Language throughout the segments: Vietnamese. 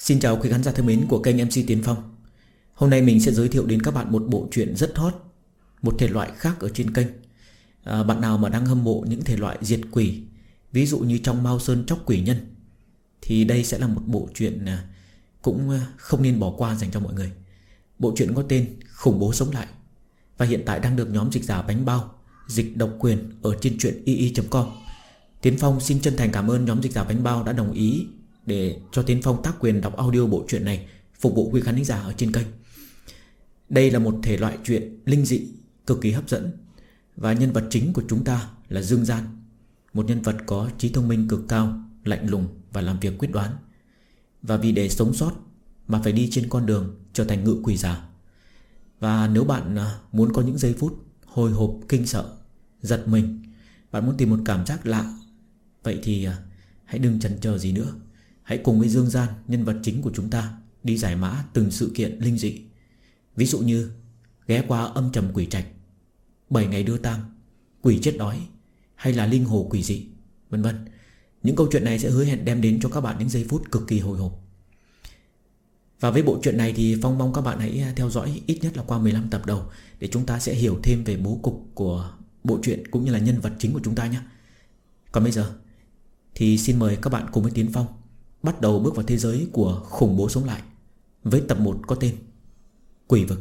Xin chào quý khán giả thân mến của kênh MC Tiến Phong. Hôm nay mình sẽ giới thiệu đến các bạn một bộ truyện rất hot, một thể loại khác ở trên kênh. Bạn nào mà đang hâm mộ những thể loại diệt quỷ, ví dụ như trong Mao Sơn Tróc Quỷ Nhân, thì đây sẽ là một bộ truyện cũng không nên bỏ qua dành cho mọi người. Bộ truyện có tên Khủng Bố Sống Lại, và hiện tại đang được nhóm dịch giả Bánh Bao dịch độc quyền ở trên truyện.ii.com. Tiến Phong xin chân thành cảm ơn nhóm dịch giả Bánh Bao đã đồng ý để cho Tiến Phong tác quyền đọc audio bộ truyện này, phục vụ quý khán giả ở trên kênh. Đây là một thể loại truyện linh dị cực kỳ hấp dẫn, và nhân vật chính của chúng ta là Dương Gian, một nhân vật có trí thông minh cực cao, lạnh lùng và làm việc quyết đoán. Và vì để sống sót mà phải đi trên con đường trở thành ngự quỷ giả. Và nếu bạn muốn có những giây phút hồi hộp, kinh sợ, giật mình, bạn muốn tìm một cảm giác lạ, vậy thì hãy đừng chần chờ gì nữa. Hãy cùng với Dương Gian, nhân vật chính của chúng ta, đi giải mã từng sự kiện linh dị. Ví dụ như ghé qua âm trầm quỷ trạch, 7 ngày đưa tang, quỷ chết đói, hay là linh hồ quỷ dị, vân vân. Những câu chuyện này sẽ hứa hẹn đem đến cho các bạn những giây phút cực kỳ hồi hộp. Và với bộ truyện này thì Phong mong các bạn hãy theo dõi ít nhất là qua 15 tập đầu, để chúng ta sẽ hiểu thêm về bố cục của bộ truyện cũng như là nhân vật chính của chúng ta nhé. Còn bây giờ thì xin mời các bạn cùng với Tiến Phong bắt đầu bước vào thế giới của Khủng Bố Sống Lại, với tập 1 có tên Quỷ Vực.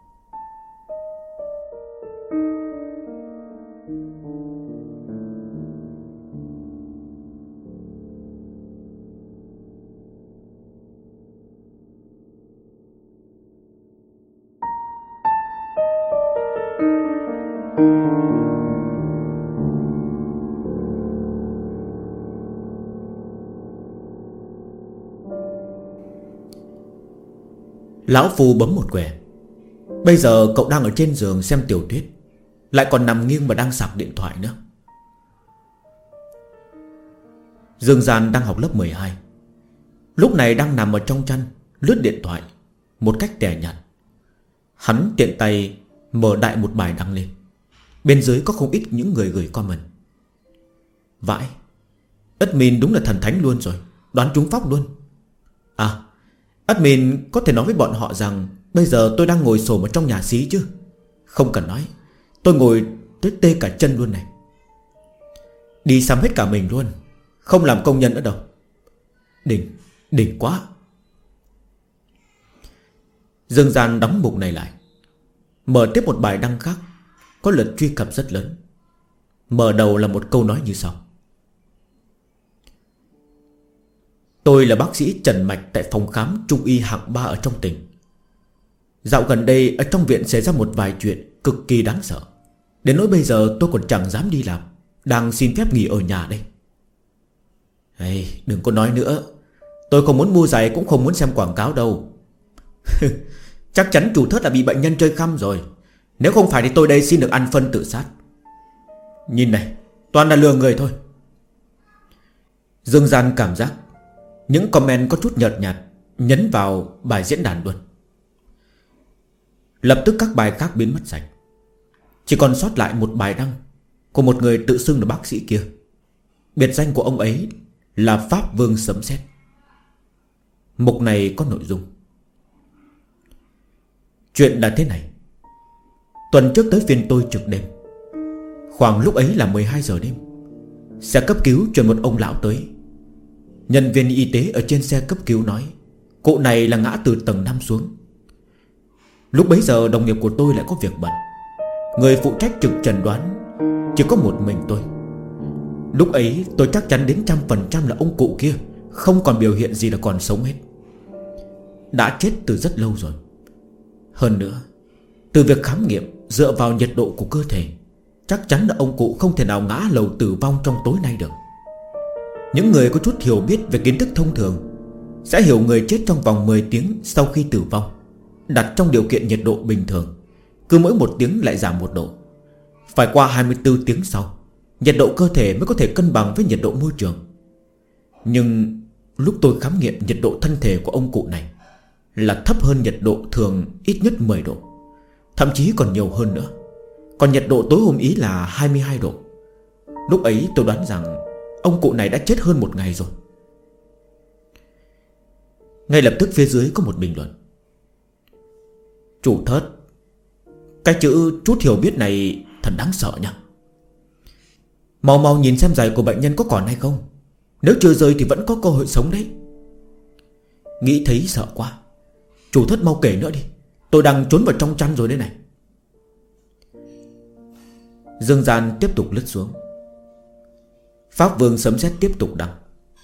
Lão Phu bấm một quẻ. Bây giờ cậu đang ở trên giường xem tiểu thuyết, lại còn nằm nghiêng mà đang sạc điện thoại nữa. Dương Gian đang học lớp 12, lúc này đang nằm ở trong chăn lướt điện thoại một cách tẻ nhạt. Hắn tiện tay mở đại một bài đăng lên. Bên dưới có không ít những người gửi comment. Vãi, admin đúng là thần thánh luôn rồi, đoán trúng phóc luôn. À, admin có thể nói với bọn họ rằng bây giờ tôi đang ngồi xổm ở trong nhà xí chứ. Không cần nói, tôi ngồi tới tê cả chân luôn này. Đi xăm hết cả mình luôn, không làm công nhân nữa đâu. Đỉnh quá. Dương Gian đóng mục này lại, mở tiếp một bài đăng khác, có lượt truy cập rất lớn. Mở đầu là một câu nói như sau: Tôi là bác sĩ Trần Mạch tại phòng khám Trung y hạng 3 ở trong tỉnh. Dạo gần đây ở trong viện xảy ra một vài chuyện cực kỳ đáng sợ, đến nỗi bây giờ tôi còn chẳng dám đi làm, đang xin phép nghỉ ở nhà đây. Hey, đừng có nói nữa, tôi không muốn mua giày cũng không muốn xem quảng cáo đâu. Chắc chắn chủ thớt là bị bệnh nhân chơi khăm rồi. Nếu không phải thì tôi đây xin được ăn phân tự sát. Nhìn này, toàn là lừa người thôi. Dương Gian cảm giác những comment có chút nhợt nhạt nhấn vào bài diễn đàn luôn. Lập tức các bài khác biến mất sạch, chỉ còn sót lại một bài đăng của một người tự xưng là bác sĩ kia. Biệt danh của ông ấy là Pháp Vương Sấm Sét. Mục này có nội dung: Chuyện là thế này. Tuần trước tới phiên tôi trực đêm. Khoảng lúc ấy là 12 giờ đêm. Xe cấp cứu chuyển một ông lão tới. Nhân viên y tế ở trên xe cấp cứu nói cụ này là ngã từ tầng 5 xuống. Lúc bấy giờ đồng nghiệp của tôi lại có việc bận, người phụ trách trực chẩn đoán chỉ có một mình tôi. Lúc ấy tôi chắc chắn đến 100% là ông cụ kia không còn biểu hiện gì là còn sống hết, đã chết từ rất lâu rồi. Hơn nữa, từ việc khám nghiệm dựa vào nhiệt độ của cơ thể, chắc chắn là ông cụ không thể nào ngã lầu tử vong trong tối nay được. Những người có chút hiểu biết về kiến thức thông thường sẽ hiểu người chết trong vòng 10 tiếng sau khi tử vong, đặt trong điều kiện nhiệt độ bình thường, cứ mỗi 1 tiếng lại giảm 1 độ. Phải qua 24 tiếng sau, nhiệt độ cơ thể mới có thể cân bằng với nhiệt độ môi trường. Nhưng lúc tôi khám nghiệm nhiệt độ thân thể của ông cụ này là thấp hơn nhiệt độ thường ít nhất 10 độ, thậm chí còn nhiều hơn nữa. Còn nhiệt độ tối hôm ý là 22 độ. Lúc ấy tôi đoán rằng ông cụ này đã chết hơn 1 ngày rồi. Ngay lập tức phía dưới có một bình luận: Chủ thớt, cái chữ chút hiểu biết này thật đáng sợ nha. Mau mau nhìn xem giày của bệnh nhân có còn hay không. Nếu chưa rơi thì vẫn có cơ hội sống đấy. Nghĩ thấy sợ quá. Chủ thớt mau kể nữa đi, tôi đang trốn vào trong chăn rồi đây này. Dương gian tiếp tục lướt xuống. Pháp Vương sấm sét tiếp tục đăng.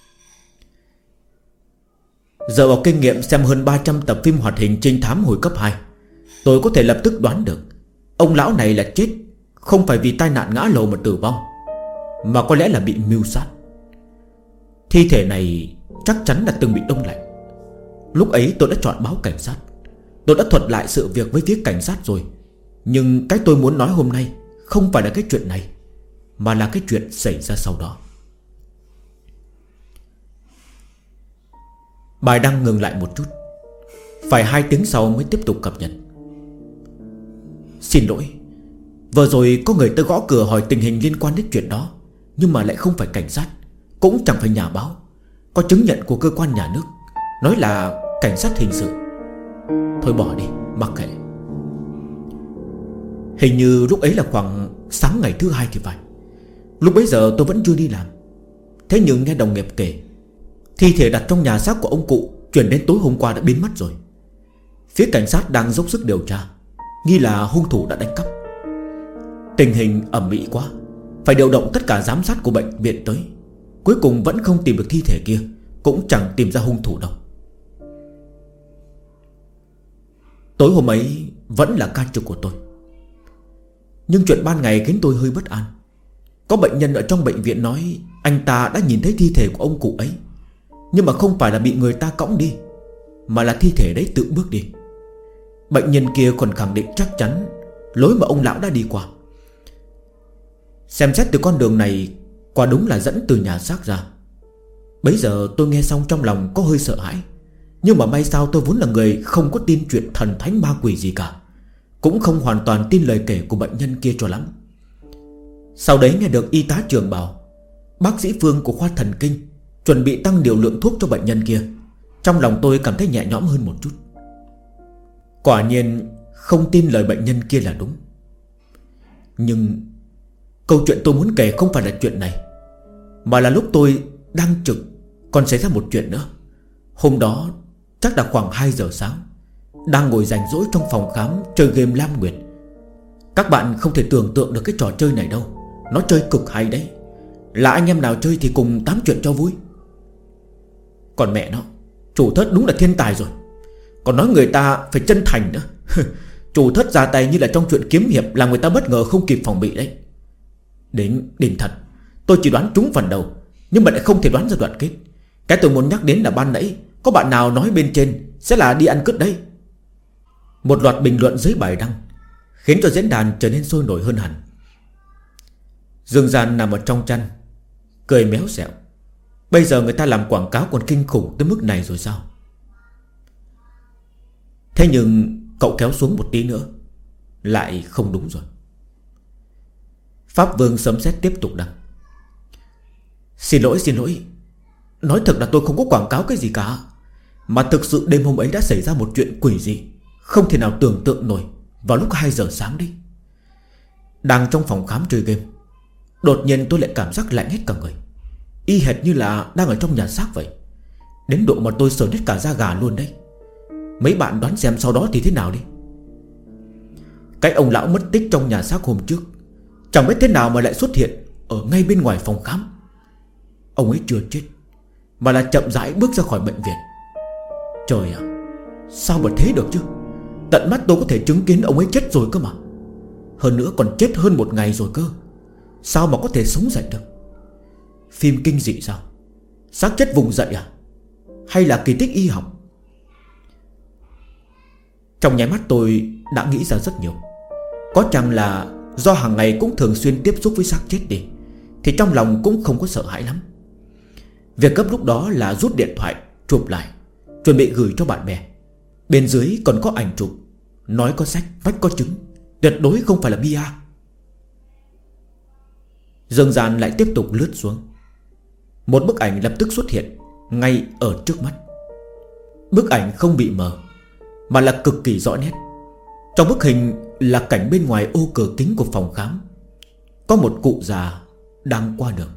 Dựa vào kinh nghiệm xem hơn 300 tập phim hoạt hình trinh thám hồi cấp 2, tôi có thể lập tức đoán được ông lão này là chết không phải vì tai nạn ngã lầu mà tử vong, mà có lẽ là bị mưu sát. Thi thể này chắc chắn là từng bị đông lạnh. Lúc ấy tôi đã chọn báo cảnh sát. Tôi đã thuật lại sự việc với phía cảnh sát rồi. Nhưng cái tôi muốn nói hôm nay không phải là cái chuyện này, mà là cái chuyện xảy ra sau đó. Bài đăng ngừng lại một chút. Phải 2 tiếng sau mới tiếp tục cập nhật. Xin lỗi, vừa rồi có người tới gõ cửa hỏi tình hình liên quan đến chuyện đó, nhưng mà lại không phải cảnh sát, cũng chẳng phải nhà báo, có chứng nhận của cơ quan nhà nước, nói là cảnh sát hình sự. Thôi bỏ đi, mặc kệ. Hình như lúc ấy là khoảng sáng ngày thứ 2 thì phải. Lúc bấy giờ tôi vẫn chưa đi làm. Thế nhưng nghe đồng nghiệp kể, thi thể đặt trong nhà xác của ông cụ chuyển đến tối hôm qua đã biến mất rồi. Phía cảnh sát đang dốc sức điều tra, nghi là hung thủ đã đánh cắp. Tình hình ầm ĩ quá, phải điều động tất cả giám sát của bệnh viện tới. Cuối cùng vẫn không tìm được thi thể kia, cũng chẳng tìm ra hung thủ đâu. Tối hôm ấy vẫn là ca trực của tôi. Nhưng chuyện ban ngày khiến tôi hơi bất an. Có bệnh nhân ở trong bệnh viện nói anh ta đã nhìn thấy thi thể của ông cụ ấy, nhưng mà không phải là bị người ta cõng đi, mà là thi thể đấy tự bước đi. Bệnh nhân kia còn khẳng định chắc chắn lối mà ông lão đã đi qua. Xem xét từ con đường này, quả đúng là dẫn từ nhà xác ra. Bấy giờ tôi nghe xong trong lòng có hơi sợ hãi. Nhưng mà may sao tôi vốn là người không có tin chuyện thần thánh ma quỷ gì cả, cũng không hoàn toàn tin lời kể của bệnh nhân kia cho lắm. Sau đấy nghe được y tá Trường bảo bác sĩ Phương của khoa thần kinh chuẩn bị tăng điều lượng thuốc cho bệnh nhân kia. Trong lòng tôi cảm thấy nhẹ nhõm hơn một chút. Quả nhiên không tin lời bệnh nhân kia là đúng. Nhưng câu chuyện tôi muốn kể không phải là chuyện này, mà là lúc tôi đang trực còn xảy ra một chuyện nữa. Hôm đó chắc là khoảng 2 giờ sáng, đang ngồi rảnh rỗi trong phòng khám chơi game Lam Nguyệt. Các bạn không thể tưởng tượng được cái trò chơi này đâu. Nó chơi cực hay đấy. Là anh em nào chơi thì cùng tám chuyện cho vui. Còn mẹ nó, chủ thớt đúng là thiên tài rồi. Còn nói người ta phải chân thành nữa. Chủ thớt ra tay như là trong chuyện kiếm hiệp, làm người ta bất ngờ không kịp phòng bị đấy. Đến thật, tôi chỉ đoán trúng phần đầu, nhưng mà lại không thể đoán ra đoạn kết. Cái tôi muốn nhắc đến là ban nãy có bạn nào nói bên trên sẽ là đi ăn cứt đấy. Một loạt bình luận dưới bài đăng khiến cho diễn đàn trở nên sôi nổi hơn hẳn. Dương Gian nằm ở trong chăn cười méo xẹo. Bây giờ người ta làm quảng cáo còn kinh khủng tới mức này rồi sao? Thế nhưng cậu kéo xuống một tí nữa lại không đúng rồi. Pháp Vương sấm sét tiếp tục đăng. Xin lỗi. Nói thật là tôi không có quảng cáo cái gì cả, mà thực sự đêm hôm ấy đã xảy ra một chuyện quỷ dị không thể nào tưởng tượng nổi vào lúc 2 giờ sáng đi. Đang trong phòng khám chơi game, đột nhiên tôi lại cảm giác lạnh hết cả người, y hệt như là đang ở trong nhà xác vậy. Đến độ mà tôi sởn hết cả da gà luôn đấy. Mấy bạn đoán xem sau đó thì thế nào đi. Cái ông lão mất tích trong nhà xác hôm trước chẳng biết thế nào mà lại xuất hiện ở ngay bên ngoài phòng khám. Ông ấy chưa chết, mà là chậm rãi bước ra khỏi bệnh viện. Trời ạ, sao mà thế được chứ? Tận mắt tôi có thể chứng kiến ông ấy chết rồi cơ mà. Hơn nữa còn chết hơn 1 ngày rồi cơ. Sao mà có thể sống dậy được? Phim kinh dị sao? Xác chết vùng dậy à? Hay là kỳ tích y học? Trong nháy mắt tôi đã nghĩ ra rất nhiều. Có chăng là do hàng ngày cũng thường xuyên tiếp xúc với xác chết đi, thì trong lòng cũng không có sợ hãi lắm. Việc gấp lúc đó là rút điện thoại chụp lại, chuẩn bị gửi cho bạn bè. Bên dưới còn có ảnh chụp, nói có sách, vách có chứng, tuyệt đối không phải là bia. Dương Gian lại tiếp tục lướt xuống. Một bức ảnh lập tức xuất hiện ngay ở trước mắt. Bức ảnh không bị mờ, mà là cực kỳ rõ nét. Trong bức hình là cảnh bên ngoài ô cửa kính của phòng khám, có một cụ già đang qua đường.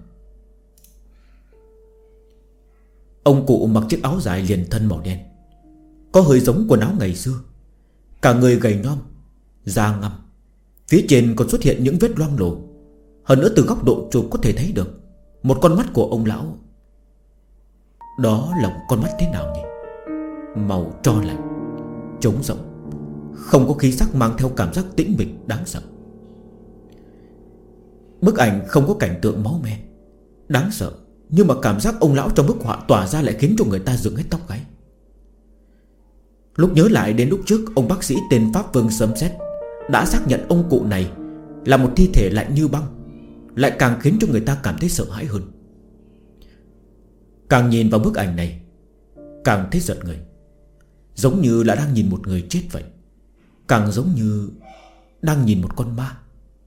Ông cụ mặc chiếc áo dài liền thân màu đen, có hơi giống quần áo ngày xưa. Cả người gầy nhom, da ngăm, phía trên còn xuất hiện những vết loang lổ. Hơn nữa từ góc độ chụp có thể thấy được một con mắt của ông lão. Đó là một con mắt thế nào nhỉ? Màu tro lạnh, trống rỗng, không có khí sắc, mang theo cảm giác tĩnh mịch đáng sợ. Bức ảnh không có cảnh tượng máu me đáng sợ, nhưng mà cảm giác ông lão trong bức họa tỏa ra lại khiến cho người ta dựng hết tóc gáy. Lúc nhớ lại đến lúc trước ông bác sĩ tên Pháp Vương sấm sét đã xác nhận ông cụ này là một thi thể lạnh như băng, lại càng khiến cho người ta cảm thấy sợ hãi hơn. Càng nhìn vào bức ảnh này càng thấy giật người, giống như là đang nhìn một người chết vậy, càng giống như đang nhìn một con ma.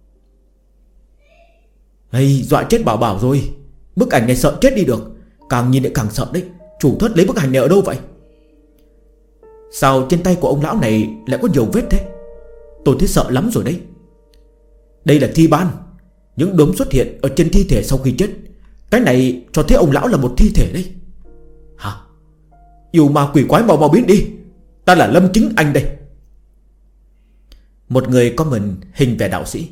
Ây, dọa chết bảo bảo rồi. Bức ảnh này sợ chết đi được, càng nhìn lại càng sợ đấy. Chủ thất lấy bức ảnh này ở đâu vậy? Sao trên tay của ông lão này lại có nhiều vết thế? Tôi thấy sợ lắm rồi đấy. Đây là thi ban, những đốm xuất hiện ở trên thi thể sau khi chết. Cái này cho thấy ông lão là một thi thể đấy. Hả? Yêu ma quỷ quái, mau mau biến đi. Ta là Lâm Chính Anh đây. Một người comment hình vẻ đạo sĩ.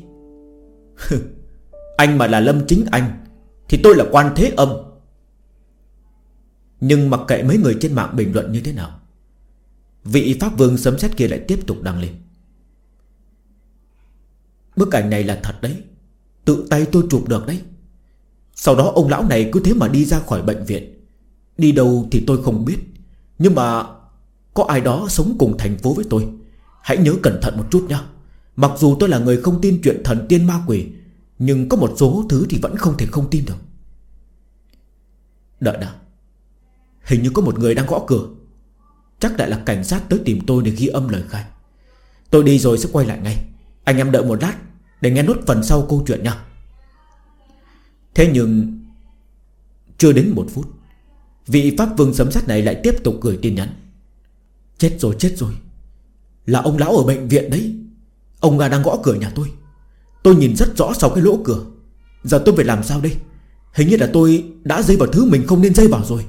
Anh mà là Lâm Chính Anh thì tôi là Quan Thế Âm. Nhưng mặc kệ mấy người trên mạng bình luận như thế nào, vị Pháp Vương sấm sét kia lại tiếp tục đăng lên. Bức ảnh này là thật đấy, tự tay tôi chụp được đấy. Sau đó ông lão này cứ thế mà đi ra khỏi bệnh viện. Đi đâu thì tôi không biết, nhưng mà có ai đó sống cùng thành phố với tôi. Hãy nhớ cẩn thận một chút nhé. Mặc dù tôi là người không tin chuyện thần tiên ma quỷ, nhưng có một số thứ thì vẫn không thể không tin được. Đợi đã, hình như có một người đang gõ cửa. Chắc lại là cảnh sát tới tìm tôi để ghi âm lời khai. Tôi đi rồi sẽ quay lại ngay. Anh em đợi một lát để nghe nốt phần sau câu chuyện nha. Thế nhưng chưa đến 1 phút, vị Pháp Vương sấm sét này lại tiếp tục gửi tin nhắn. Chết rồi, chết rồi. Là ông lão ở bệnh viện đấy. Ông đang gõ cửa nhà tôi. Tôi nhìn rất rõ sau cái lỗ cửa. Giờ tôi phải làm sao đây? Hình như là tôi đã dây vào thứ mình không nên dây vào rồi.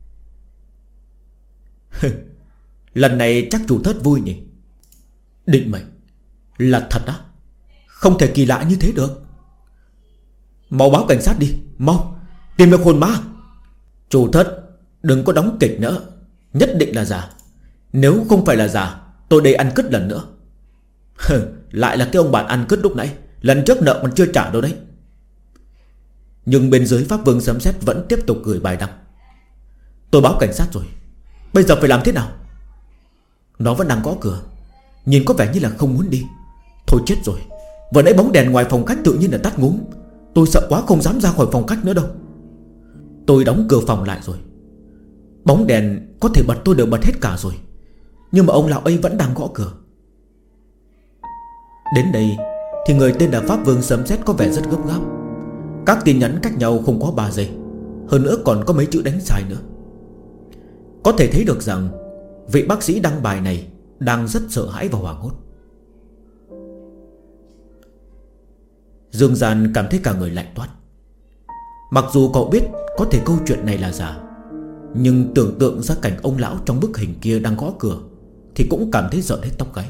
Lần này chắc chủ thất vui nhỉ. Định mệnh là thật á? Không thể kỳ lạ như thế được. Mau báo cảnh sát đi, mau tìm được hồn ma. Chủ thất đừng có đóng kịch nữa, nhất định là giả. Nếu không phải là giả, tôi đây ăn cứt lần nữa. Lại là cái ông bạn ăn cứt lúc nãy. Lần trước nợ còn chưa trả đâu đấy. Nhưng bên dưới Pháp Vương sấm sét vẫn tiếp tục gửi bài đăng. Tôi báo cảnh sát rồi, bây giờ phải làm thế nào? Nó vẫn đang gõ cửa, nhìn có vẻ như là không muốn đi. Thôi chết rồi. Vừa nãy bóng đèn ngoài phòng khách tự nhiên là tắt ngúm. Tôi sợ quá không dám ra khỏi phòng khách nữa đâu. Tôi đóng cửa phòng lại rồi. Bóng đèn có thể bật tôi đều bật hết cả rồi, nhưng mà ông lão ấy vẫn đang gõ cửa. Đến đây thì người tên là Pháp Vương sấm sét có vẻ rất gấp gáp. Các tin nhắn cách nhau không quá 3 giây. Hơn nữa còn có mấy chữ đánh sai nữa. Có thể thấy được rằng vị bác sĩ đăng bài này đang rất sợ hãi và hoảng hốt. Dương Gian cảm thấy cả người lạnh toát. Mặc dù cậu biết có thể câu chuyện này là giả, nhưng tưởng tượng ra cảnh ông lão trong bức hình kia đang gõ cửa thì cũng cảm thấy rợn hết tóc gáy.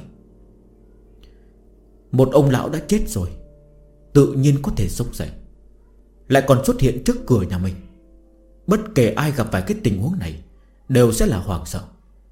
Một ông lão đã chết rồi tự nhiên có thể sống dậy, lại còn xuất hiện trước cửa nhà mình. Bất kể ai gặp phải cái tình huống này đều sẽ là hoảng sợ.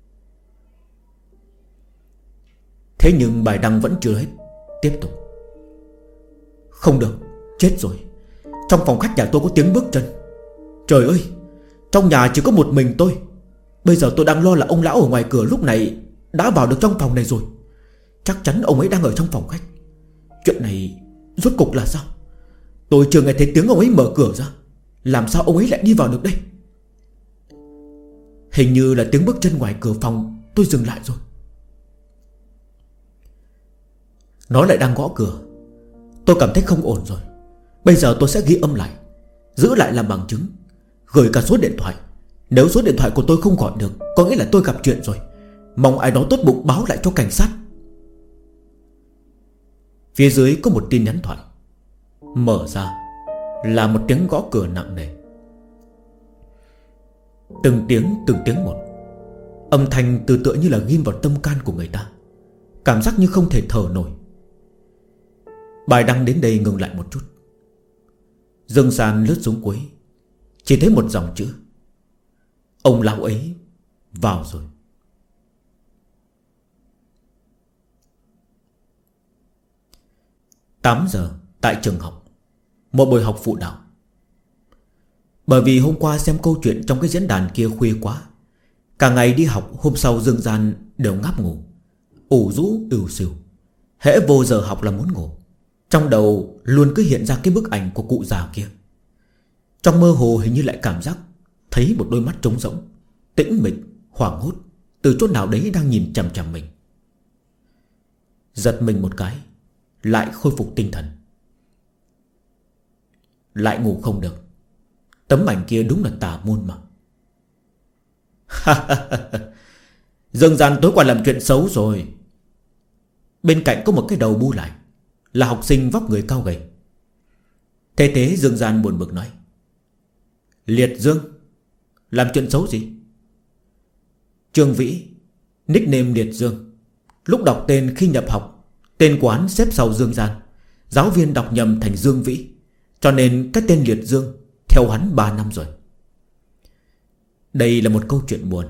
Thế nhưng bài đăng vẫn chưa hết. Tiếp tục. Không được, chết rồi. Trong phòng khách nhà tôi có tiếng bước chân. Trời ơi, trong nhà chỉ có một mình tôi. Bây giờ tôi đang lo là ông lão ở ngoài cửa lúc này đã vào được trong phòng này rồi. Chắc chắn ông ấy đang ở trong phòng khách. Chuyện này rốt cục là sao? Tôi chưa nghe thấy tiếng ông ấy mở cửa ra. Làm sao ông ấy lại đi vào được đây? Hình như là tiếng bước chân ngoài cửa phòng. Tôi dừng lại rồi. Nó lại đang gõ cửa. Tôi cảm thấy không ổn rồi. Bây giờ tôi sẽ ghi âm lại, giữ lại làm bằng chứng, gửi cả số điện thoại, Nếu số điện thoại của tôi không gọi được, có nghĩa là tôi gặp chuyện rồi. Mong ai đó tốt bụng báo lại cho cảnh sát. Phía dưới có một tin nhắn thoại. Mở ra là một tiếng gõ cửa nặng nề. Từng tiếng một. Âm thanh từ tựa như là ghim vào tâm can của người ta, cảm giác như không thể thở nổi. Bài đăng đến đây ngừng lại một chút. Dương San lướt xuống cuối, chỉ thấy một dòng chữ: ông lão ấy vào rồi. Tám giờ tại trường học, một buổi học phụ đạo. Bởi vì hôm qua xem câu chuyện trong cái diễn đàn kia khuya quá, cả ngày đi học hôm sau Dương Gian đều ngáp ngủ, ủ rũ ưu sìu. Hễ vô giờ học là muốn ngủ. Trong đầu luôn cứ hiện ra cái bức ảnh của cụ già kia. Trong mơ hồ hình như lại cảm giác thấy một đôi mắt trống rỗng, tĩnh mịch, hoảng hốt, từ chỗ nào đấy đang nhìn chằm chằm mình. Giật mình một cái, lại khôi phục tinh thần. Lại ngủ không được. Tấm ảnh kia đúng là tà môn mà. Dương Gian tối qua làm chuyện xấu rồi. Bên cạnh có một cái đầu bu lại, là học sinh vóc người cao gầy. Thế Dương Gian buồn bực nói: Liệt Dương, làm chuyện xấu gì? Trương Vĩ, nickname Liệt Dương. Lúc đọc tên khi nhập học, tên quán xếp sau Dương Gian. Giáo viên đọc nhầm thành Dương Vĩ, cho nên cái tên Liệt Dương theo hắn 3 năm rồi. Đây là một câu chuyện buồn.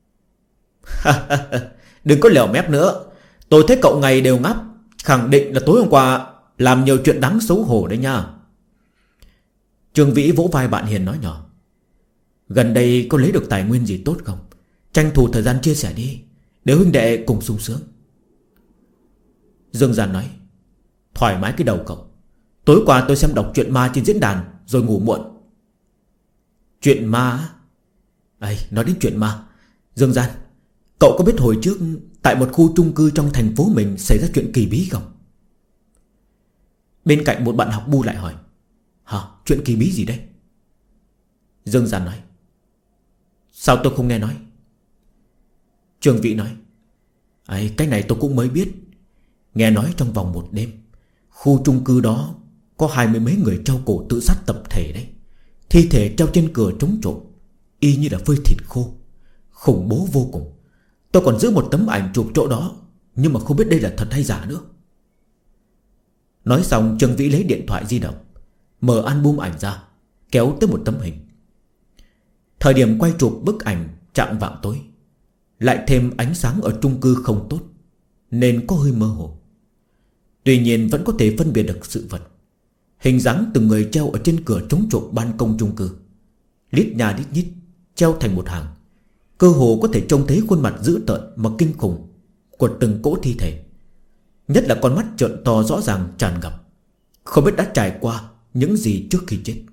Đừng có lèo mép nữa. Tôi thấy cậu ngày đều ngáp, khẳng định là tối hôm qua làm nhiều chuyện đáng xấu hổ đấy nha. Trương Vĩ vỗ vai bạn Hiền nói nhỏ: Gần đây có lấy được tài nguyên gì tốt không? Tranh thủ thời gian chia sẻ đi, để huynh đệ cùng sung sướng. Dương Gian nói: Thoải mái cái đầu cậu. Tối qua tôi xem đọc truyện ma trên diễn đàn rồi ngủ muộn. Chuyện ma? Nói đến chuyện ma, Dương Gian, cậu có biết hồi trước tại một khu chung cư trong thành phố mình xảy ra chuyện kỳ bí không? Bên cạnh một bạn học bu lại hỏi: Hả? Chuyện kỳ bí gì đây? Dương Gian nói: Sao tôi không nghe nói? Trương Vĩ nói: Cái này tôi cũng mới biết. Nghe nói trong vòng một đêm, khu chung cư đó có 20 mấy người treo cổ tự sát tập thể đấy. Thi thể treo trên cửa trống trộm, y như là phơi thịt khô, khủng bố vô cùng. Tôi còn giữ một tấm ảnh chụp chỗ đó, nhưng mà không biết đây là thật hay giả nữa. Nói xong Trương Vĩ lấy điện thoại di động, mở album ảnh ra, kéo tới một tấm hình. Thời điểm quay chụp bức ảnh chạng vạng tối, lại thêm ánh sáng ở chung cư không tốt, nên có hơi mơ hồ. Tuy nhiên vẫn có thể phân biệt được sự vật. Hình dáng từng người treo ở trên cửa chống trộm ban công chung cư, lít nhà lít nhít, treo thành một hàng. Cơ hồ có thể trông thấy khuôn mặt dữ tợn mà kinh khủng của từng cỗ thi thể. Nhất là con mắt trợn to rõ ràng tràn ngập, không biết đã trải qua những gì trước khi chết.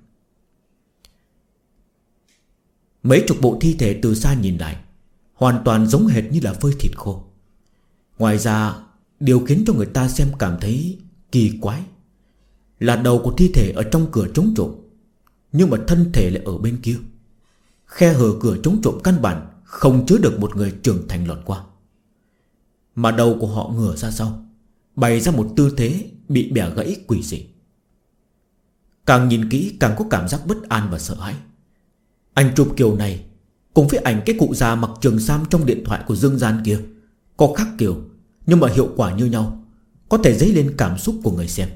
Mấy chục bộ thi thể từ xa nhìn lại, hoàn toàn giống hệt như là phơi thịt khô. Ngoài ra, điều khiến cho người ta xem cảm thấy kỳ quái là đầu của thi thể ở trong cửa chống trộm, nhưng mà thân thể lại ở bên kia. Khe hở cửa chống trộm căn bản không chứa được một người trưởng thành lọt qua, mà đầu của họ ngửa ra sau, bày ra một tư thế bị bẻ gãy quỷ dị. Càng nhìn kỹ càng có cảm giác bất an và sợ hãi. Ảnh chụp kiểu này cùng với ảnh cái cụ già mặc trường sam trong điện thoại của Dương Gian kia có khác kiểu, nhưng mà hiệu quả như nhau, có thể dấy lên cảm xúc của người xem.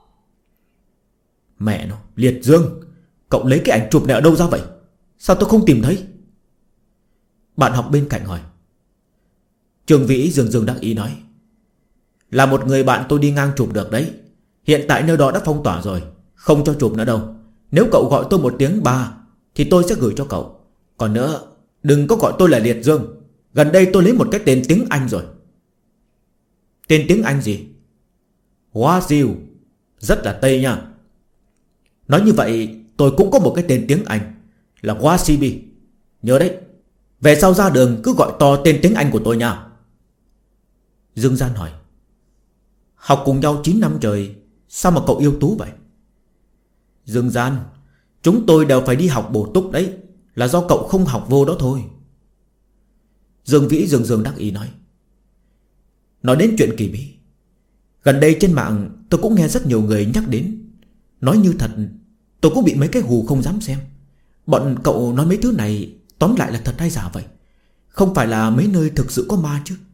Mẹ nó, Liệt Dương, cậu lấy cái ảnh chụp này ở đâu ra vậy? Sao tôi không tìm thấy? Bạn học bên cạnh hỏi. Trương Vĩ dương đắc ý nói: Là một người bạn tôi đi ngang chụp được đấy. Hiện tại nơi đó đã phong tỏa rồi, không cho chụp nữa đâu. Nếu cậu gọi tôi một tiếng ba thì tôi sẽ gửi cho cậu. Còn nữa, đừng có gọi tôi là Liệt Dương. Gần đây tôi lấy một cái tên tiếng Anh rồi. Tên tiếng Anh gì? Wazil, rất là Tây nha. Nói như vậy tôi cũng có một cái tên tiếng Anh là Wasibi. Nhớ đấy, về sau ra đường cứ gọi to tên tiếng Anh của tôi nha. Dương Gian hỏi: Học cùng nhau 9 năm trời, sao mà cậu yêu tú vậy? Dương Gian, chúng tôi đều phải đi học bổ túc đấy. Là do cậu không học vô đó thôi. Dương Vĩ dương đắc ý nói. Nói đến chuyện kỳ bí, gần đây trên mạng tôi cũng nghe rất nhiều người nhắc đến. Nói như thật, tôi cũng bị mấy cái hù không dám xem. Bọn cậu nói mấy thứ này tóm lại là thật hay giả vậy? Không phải là mấy nơi thực sự có ma chứ?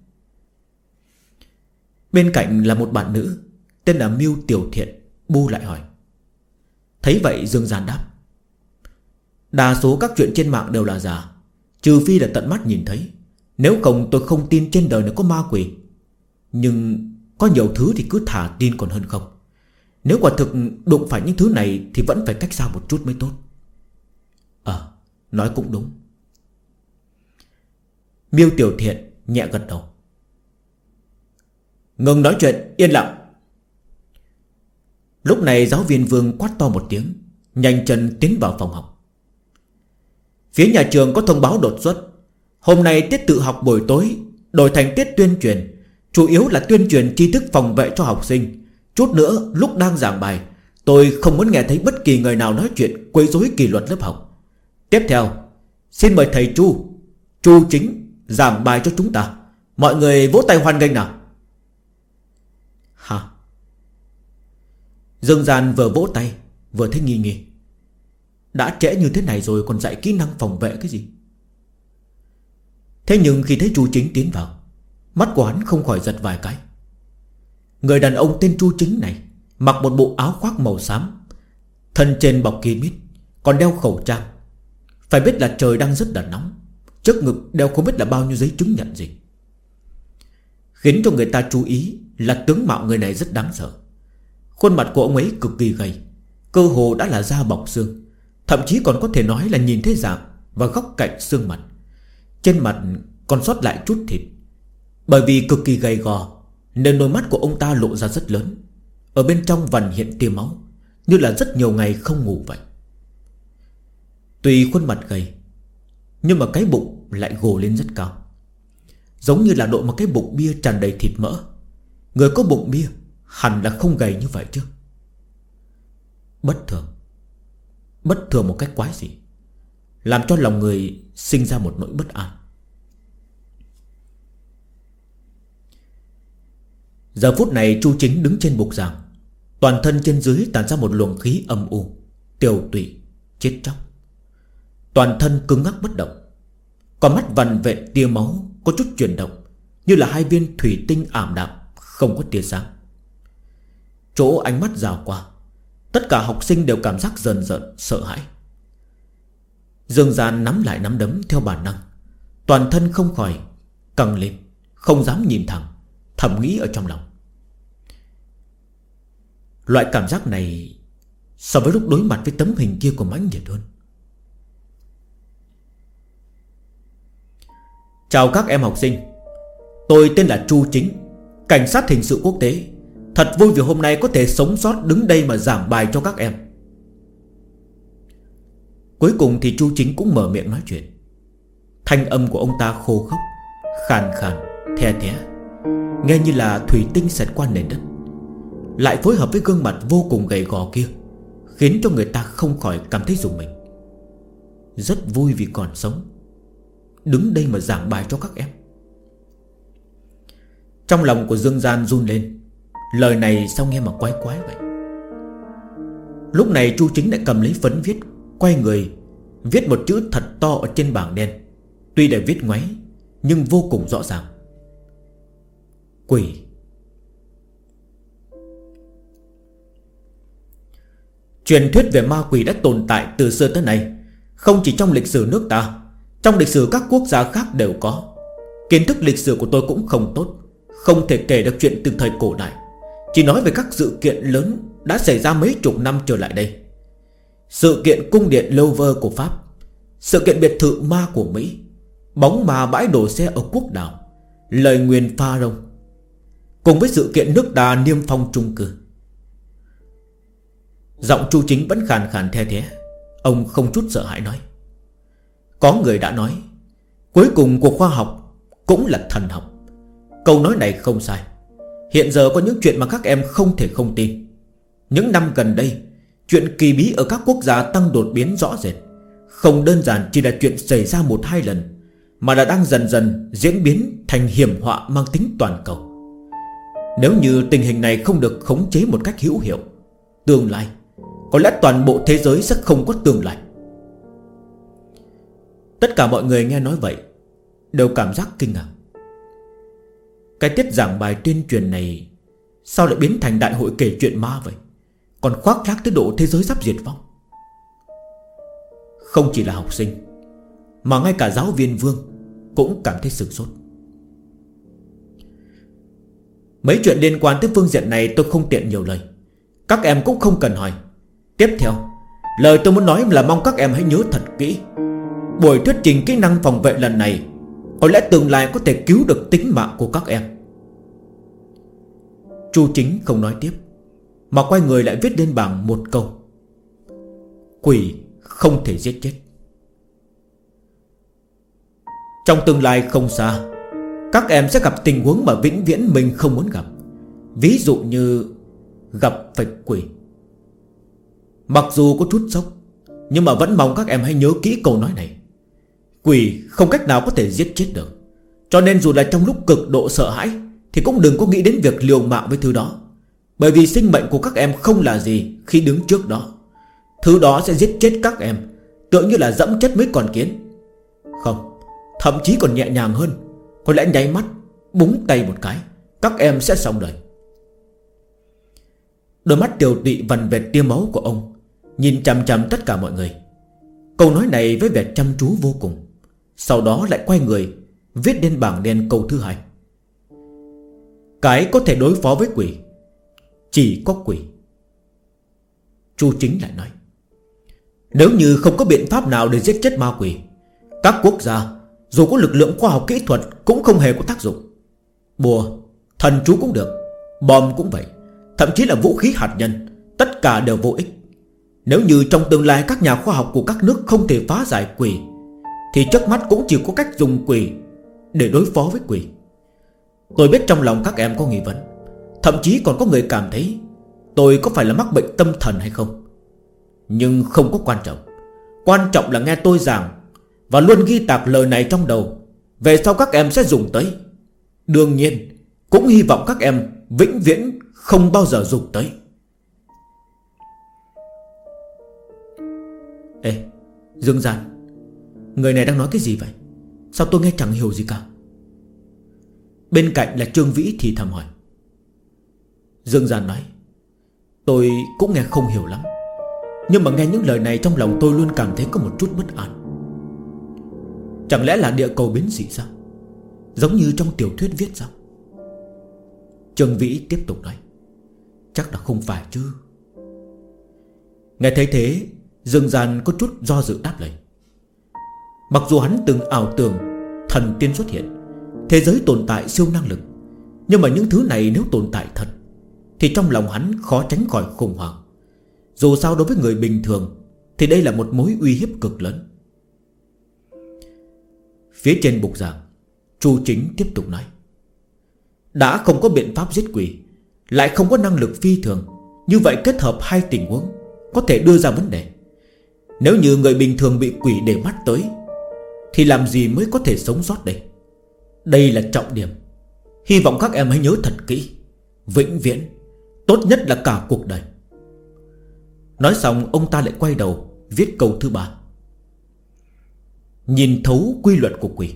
Bên cạnh là một bạn nữ tên là Miêu Tiểu Thiện bu lại hỏi. Thấy vậy Dương Gian đáp. Đa số các chuyện trên mạng đều là giả, trừ phi là tận mắt nhìn thấy. Nếu không tôi không tin trên đời này có ma quỷ. Nhưng có nhiều thứ thì cứ thả tin còn hơn không. Nếu quả thực đụng phải những thứ này thì vẫn phải cách xa một chút mới tốt. Nói cũng đúng. Miêu Tiểu Thiện nhẹ gật đầu. Ngừng nói chuyện, yên lặng. Lúc này giáo viên Vương quát to một tiếng, nhanh chân tiến vào phòng học. Phía nhà trường có thông báo đột xuất. Hôm nay tiết tự học buổi tối đổi thành tiết tuyên truyền, chủ yếu là tuyên truyền tri thức phòng vệ cho học sinh. Chút nữa lúc đang giảng bài, tôi không muốn nghe thấy bất kỳ người nào nói chuyện quấy rối kỷ luật lớp học. Tiếp theo, xin mời thầy Chu Chính giảng bài cho chúng ta. Mọi người vỗ tay hoan nghênh nào. Hả? Dương Gian vừa vỗ tay vừa thấy nghi nghi. Đã trễ như thế này rồi còn dạy kỹ năng phòng vệ cái gì? Thế nhưng khi thấy Chu Chính tiến vào, mắt của hắn không khỏi giật vài cái. Người đàn ông tên Chu Chính này mặc một bộ áo khoác màu xám, thân trên bọc kín mít, còn đeo khẩu trang. Phải biết là trời đang rất là nóng, trước ngực đeo không biết là bao nhiêu giấy chứng nhận gì. Khiến cho người ta chú ý là tướng mạo người này rất đáng sợ. Khuôn mặt của ông ấy cực kỳ gầy, cơ hồ đã là da bọc xương, thậm chí còn có thể nói là nhìn thấy dạng và góc cạnh xương mặt. Trên mặt còn sót lại chút thịt. Bởi vì cực kỳ gầy gò nên đôi mắt của ông ta lộ ra rất lớn, ở bên trong vằn hiện tia máu, như là rất nhiều ngày không ngủ vậy. Tuy khuôn mặt gầy, nhưng mà cái bụng lại gồ lên rất cao, giống như là đội một cái bụng bia tràn đầy thịt mỡ. Người có bụng bia hẳn là không gầy như vậy chứ. Bất thường một cách quái dị, làm cho lòng người sinh ra một nỗi bất an. Giờ phút này Chu Chính đứng trên bục giảng, toàn thân trên dưới tản ra một luồng khí âm u, tiều tụy, chết chóc. Toàn thân cứng ngắc bất động, còn mắt vằn vện tia máu có chút chuyển động, như là hai viên thủy tinh ảm đạm, không có tia sáng. Chỗ ánh mắt dào qua, tất cả học sinh đều cảm giác rờn rợn, sợ hãi. Dương Gian nắm lại nắm đấm theo bản năng, toàn thân không khỏi căng lên, không dám nhìn thẳng, thầm nghĩ ở trong lòng. Loại cảm giác này so với lúc đối mặt với tấm hình kia còn mãnh liệt hơn. Chào các em học sinh, tôi tên là Chu Chính, cảnh sát hình sự quốc tế. Thật vui vì hôm nay có thể sống sót đứng đây mà giảng bài cho các em. Cuối cùng thì Chu Chính cũng mở miệng nói chuyện. Thanh âm của ông ta khô khốc, khàn khàn, the thé, nghe như là thủy tinh xẹt qua nền đất, lại phối hợp với gương mặt vô cùng gầy gò kia, khiến cho người ta không khỏi cảm thấy rùng mình. Rất vui vì còn sống, đứng đây mà giảng bài cho các em. Trong lòng của Dương Gian run lên. Lời này sao nghe mà quái quái vậy. Lúc này Chu Chính lại cầm lấy phấn viết, quay người viết một chữ thật to ở trên bảng đen. Tuy để viết ngoáy nhưng vô cùng rõ ràng: quỷ. Truyền thuyết về ma quỷ đã tồn tại từ xưa tới nay, không chỉ trong lịch sử nước ta, trong lịch sử các quốc gia khác đều có. Kiến thức lịch sử của tôi cũng không tốt, không thể kể được chuyện từ thời cổ đại, chỉ nói về các sự kiện lớn đã xảy ra mấy chục năm trở lại đây. Sự kiện cung điện Louvre của Pháp, sự kiện biệt thự ma của Mỹ, bóng ma bãi đổ xe ở quốc đảo, lời nguyền Pharaoh, cùng với sự kiện nước ta niêm phong chung cư. Giọng Chu Chính vẫn khàn khàn the thé. Ông không chút sợ hãi nói: có người đã nói, cuối cùng của khoa học cũng là thần học. Câu nói này không sai. Hiện giờ có những chuyện mà các em không thể không tin. Những năm gần đây, chuyện kỳ bí ở các quốc gia tăng đột biến rõ rệt. không đơn giản chỉ là chuyện xảy ra 1-2 lần, mà là đang dần dần diễn biến thành hiểm họa mang tính toàn cầu. Nếu như tình hình này không được khống chế một cách hữu hiệu, tương lai có lẽ toàn bộ thế giới sẽ không có tương lai. Tất cả mọi người nghe nói vậy đều cảm giác kinh ngạc. Cái tiết giảng bài tuyên truyền này sao lại biến thành đại hội kể chuyện ma vậy, còn khoác lác tới độ thế giới sắp diệt vong. Không chỉ là học sinh, mà ngay cả giáo viên Vương cũng cảm thấy sửng sốt. Mấy chuyện liên quan tới phương diện này tôi không tiện nhiều lời, các em cũng không cần hỏi. Tiếp theo, lời tôi muốn nói là mong các em hãy nhớ thật kỹ. Buổi thuyết trình kỹ năng phòng vệ lần này có lẽ tương lai có thể cứu được tính mạng của các em. Chu Chính không nói tiếp, mà quay người lại viết lên bảng một câu: quỷ không thể giết chết. Trong tương lai không xa, các em sẽ gặp tình huống mà vĩnh viễn mình không muốn gặp. Ví dụ như gặp phải quỷ. Mặc dù có chút sốc, nhưng mà vẫn mong các em hãy nhớ kỹ câu nói này. Quỷ không cách nào có thể giết chết được, cho nên dù là trong lúc cực độ sợ hãi thì cũng đừng có nghĩ đến việc liều mạng với thứ đó. Bởi vì sinh mệnh của các em không là gì khi đứng trước đó. Thứ đó sẽ giết chết các em, tựa như là dẫm chết mấy con kiến. Không, thậm chí còn nhẹ nhàng hơn. Có lẽ nháy mắt, búng tay một cái, các em sẽ xong đời. Đôi mắt tiều tụy vằn vẹt tia máu của ông nhìn chằm chằm tất cả mọi người. Câu nói này với vẻ chăm chú vô cùng. Sau đó lại quay người viết lên bảng đen câu thứ 2: cái có thể đối phó với quỷ chỉ có quỷ. Chu Chính lại nói: nếu như không có biện pháp nào để giết chết ma quỷ, các quốc gia dù có lực lượng khoa học kỹ thuật cũng không hề có tác dụng. Bùa, thần chú cũng được, bom cũng vậy, thậm chí là vũ khí hạt nhân, tất cả đều vô ích. Nếu như trong tương lai các nhà khoa học của các nước không thể phá giải quỷ, thì trước mắt cũng chỉ có cách dùng quỷ để đối phó với quỷ. Tôi biết trong lòng các em có nghi vấn, thậm chí còn có người cảm thấy tôi có phải là mắc bệnh tâm thần hay không. Nhưng không có quan trọng. Quan trọng là nghe tôi giảng và luôn ghi tạc lời này trong đầu. Về sau các em sẽ dùng tới. Đương nhiên cũng hy vọng các em vĩnh viễn không bao giờ dùng tới. Ê, Dương Gian, người này đang nói cái gì vậy? Sao tôi nghe chẳng hiểu gì cả? Bên cạnh là Trương Vĩ thì thầm hỏi. Dương Gian nói: tôi cũng nghe không hiểu lắm, nhưng mà nghe những lời này trong lòng tôi luôn cảm thấy có một chút bất an. Chẳng lẽ là địa cầu biến dị sao? Giống như trong tiểu thuyết viết sao? Trương Vĩ tiếp tục nói: chắc là không phải chứ. Nghe thấy thế, Dương Gian có chút do dự đáp lời. Mặc dù hắn từng ảo tưởng thần tiên xuất hiện, thế giới tồn tại siêu năng lực, nhưng mà những thứ này nếu tồn tại thật thì trong lòng hắn khó tránh khỏi khủng hoảng. Dù sao đối với người bình thường thì đây là một mối uy hiếp cực lớn. Phía trên bục giảng, Chu Chính tiếp tục nói: đã không có biện pháp giết quỷ, lại không có năng lực phi thường, như vậy kết hợp hai tình huống có thể đưa ra vấn đề. Nếu như người bình thường bị quỷ để mắt tới thì làm gì mới có thể sống sót đây? Đây là trọng điểm. Hy vọng các em hãy nhớ thật kỹ. Vĩnh viễn, tốt nhất là cả cuộc đời. Nói xong ông ta lại quay đầu viết câu thứ 3: nhìn thấu quy luật của quỷ.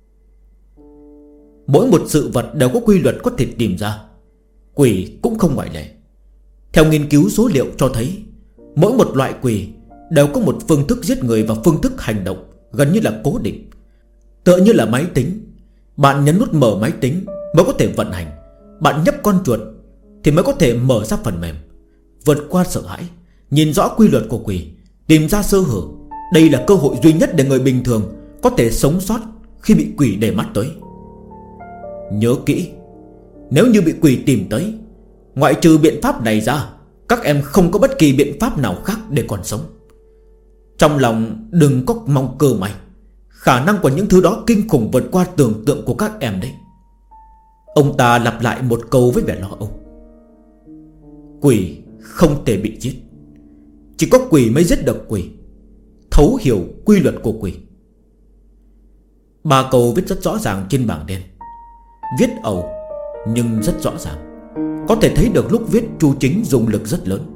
Mỗi một sự vật đều có quy luật có thể tìm ra, quỷ cũng không ngoại lệ. Theo nghiên cứu số liệu cho thấy, mỗi một loại quỷ đều có một phương thức giết người và phương thức hành động gần như là cố định. Tựa như là máy tính, bạn nhấn nút mở máy tính mới có thể vận hành, bạn nhấp con chuột thì mới có thể mở ra phần mềm. Vượt qua sợ hãi, nhìn rõ quy luật của quỷ, tìm ra sơ hở, đây là cơ hội duy nhất để người bình thường có thể sống sót khi bị quỷ để mắt tới. Nhớ kỹ, nếu như bị quỷ tìm tới, ngoại trừ biện pháp này ra, các em không có bất kỳ biện pháp nào khác để còn sống. Trong lòng đừng có mong cơ may, khả năng của những thứ đó kinh khủng vượt qua tưởng tượng của các em đấy. Ông ta lặp lại một câu với vẻ lo âu: quỷ không thể bị giết, chỉ có quỷ mới giết được quỷ. thấu hiểu quy luật của quỷ. 3 câu viết rất rõ ràng trên bảng đen. Viết ẩu nhưng rất rõ ràng. Có thể thấy được lúc viết Chu Chính dùng lực rất lớn.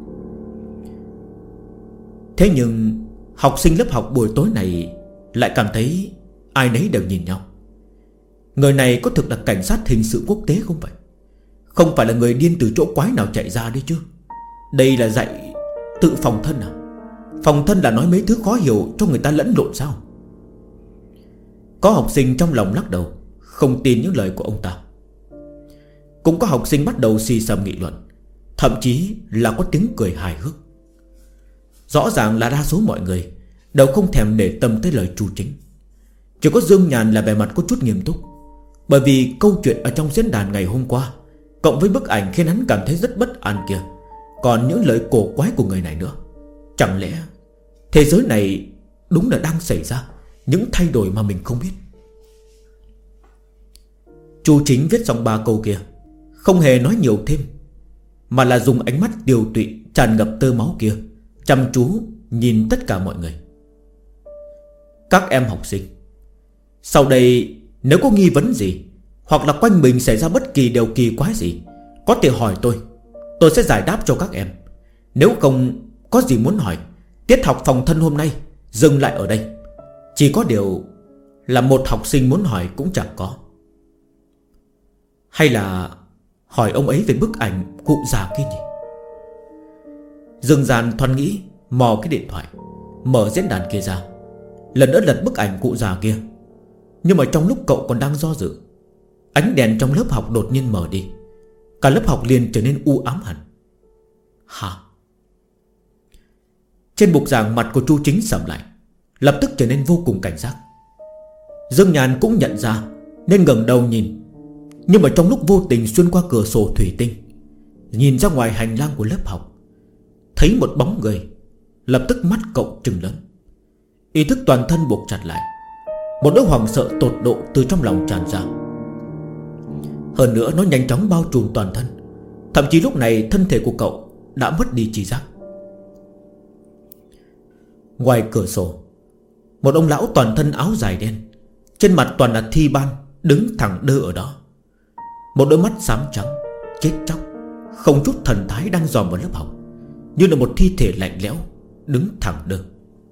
Thế nhưng học sinh lớp học buổi tối này lại cảm thấy ai nấy đều nhìn nhau. Người này có thực là cảnh sát hình sự quốc tế không vậy? Không phải là người điên từ chỗ quái nào chạy ra đấy chứ? Đây là dạy tự phòng thân à? Phòng thân là nói mấy thứ khó hiểu cho người ta lẫn lộn sao? Có học sinh trong lòng lắc đầu, không tin những lời của ông ta. Cũng có học sinh bắt đầu xì xầm nghị luận, thậm chí là có tiếng cười hài hước. Rõ ràng là đa số mọi người đều không thèm để tâm tới lời Chu Chính. Chỉ có Dương Nhàn là vẻ mặt có chút nghiêm túc. Bởi vì câu chuyện ở trong diễn đàn ngày hôm qua cộng với bức ảnh khiến hắn cảm thấy rất bất an kia, còn những lời cổ quái của người này nữa. Chẳng lẽ thế giới này đúng là đang xảy ra những thay đổi mà mình không biết? Chu Chính viết xong 3 câu kia, không hề nói nhiều thêm, mà là dùng ánh mắt tiều tụy tràn ngập tơ máu kia chăm chú nhìn tất cả mọi người. Các em học sinh, sau đây nếu có nghi vấn gì, hoặc là quanh mình xảy ra bất kỳ điều kỳ quái gì, có thể hỏi tôi sẽ giải đáp cho các em. Nếu không có gì muốn hỏi, tiết học phòng thân hôm nay dừng lại ở đây. Chỉ có điều là một học sinh muốn hỏi cũng chẳng có. Hay là hỏi ông ấy về bức ảnh cụ già kia nhỉ? Dương Gian thoăn nghĩ, mò cái điện thoại, mở diễn đàn kia ra, lần nữa lật bức ảnh cụ già kia. Nhưng mà trong lúc cậu còn đang do dự, ánh đèn trong lớp học đột nhiên mở đi. Cả lớp học liền trở nên u ám hẳn. Hả? Trên bục giảng mặt của Chu Chính sầm lại, lập tức trở nên vô cùng cảnh giác. Dương Nhàn cũng nhận ra nên ngẩng đầu nhìn. Nhưng mà trong lúc vô tình xuyên qua cửa sổ thủy tinh, nhìn ra ngoài hành lang của lớp học, thấy một bóng người. Lập tức mắt cậu trừng lớn, ý thức toàn thân buộc chặt lại. Một nỗi hoảng sợ tột độ từ trong lòng tràn ra. Hơn nữa nó nhanh chóng bao trùm toàn thân. Thậm chí lúc này thân thể của cậu đã mất đi trí giác. Ngoài cửa sổ, một ông lão toàn thân áo dài đen, trên mặt toàn là thi ban, đứng thẳng đơ ở đó. Một đôi mắt xám trắng, chết chóc, không chút thần thái đang dòm vào lớp học, như là một thi thể lạnh lẽo, đứng thẳng đơ.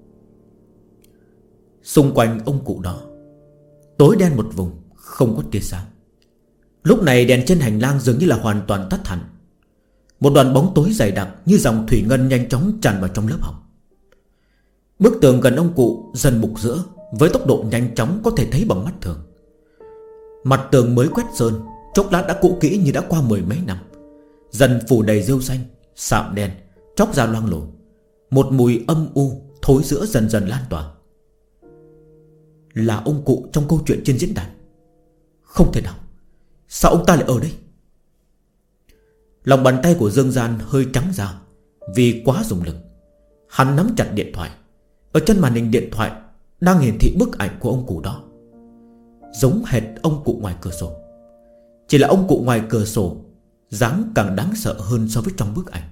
Xung quanh ông cụ đó tối đen một vùng, không có tia sáng. Lúc này đèn trên hành lang dường như là hoàn toàn tắt hẳn. Một đoàn bóng tối dày đặc như dòng thủy ngân nhanh chóng tràn vào trong lớp học. Bức tường gần ông cụ dần mục rỡ với tốc độ nhanh chóng có thể thấy bằng mắt thường. Mặt tường mới quét sơn, chốc lát đã cũ kỹ như đã qua 10 mấy năm, dần phủ đầy rêu xanh, sạm đen, chóc ra loang lổ. Một mùi âm u thối rữa dần dần lan tỏa. Là ông cụ trong câu chuyện trên diễn đàn. Không thể nào, sao ông ta lại ở đây? Lòng bàn tay của Dương Gian hơi trắng ra vì quá dùng lực. Hắn nắm chặt điện thoại. Ở trên màn hình điện thoại đang hiển thị bức ảnh của ông cụ đó, giống hệt ông cụ ngoài cửa sổ. Chỉ là ông cụ ngoài cửa sổ dáng càng đáng sợ hơn so với trong bức ảnh.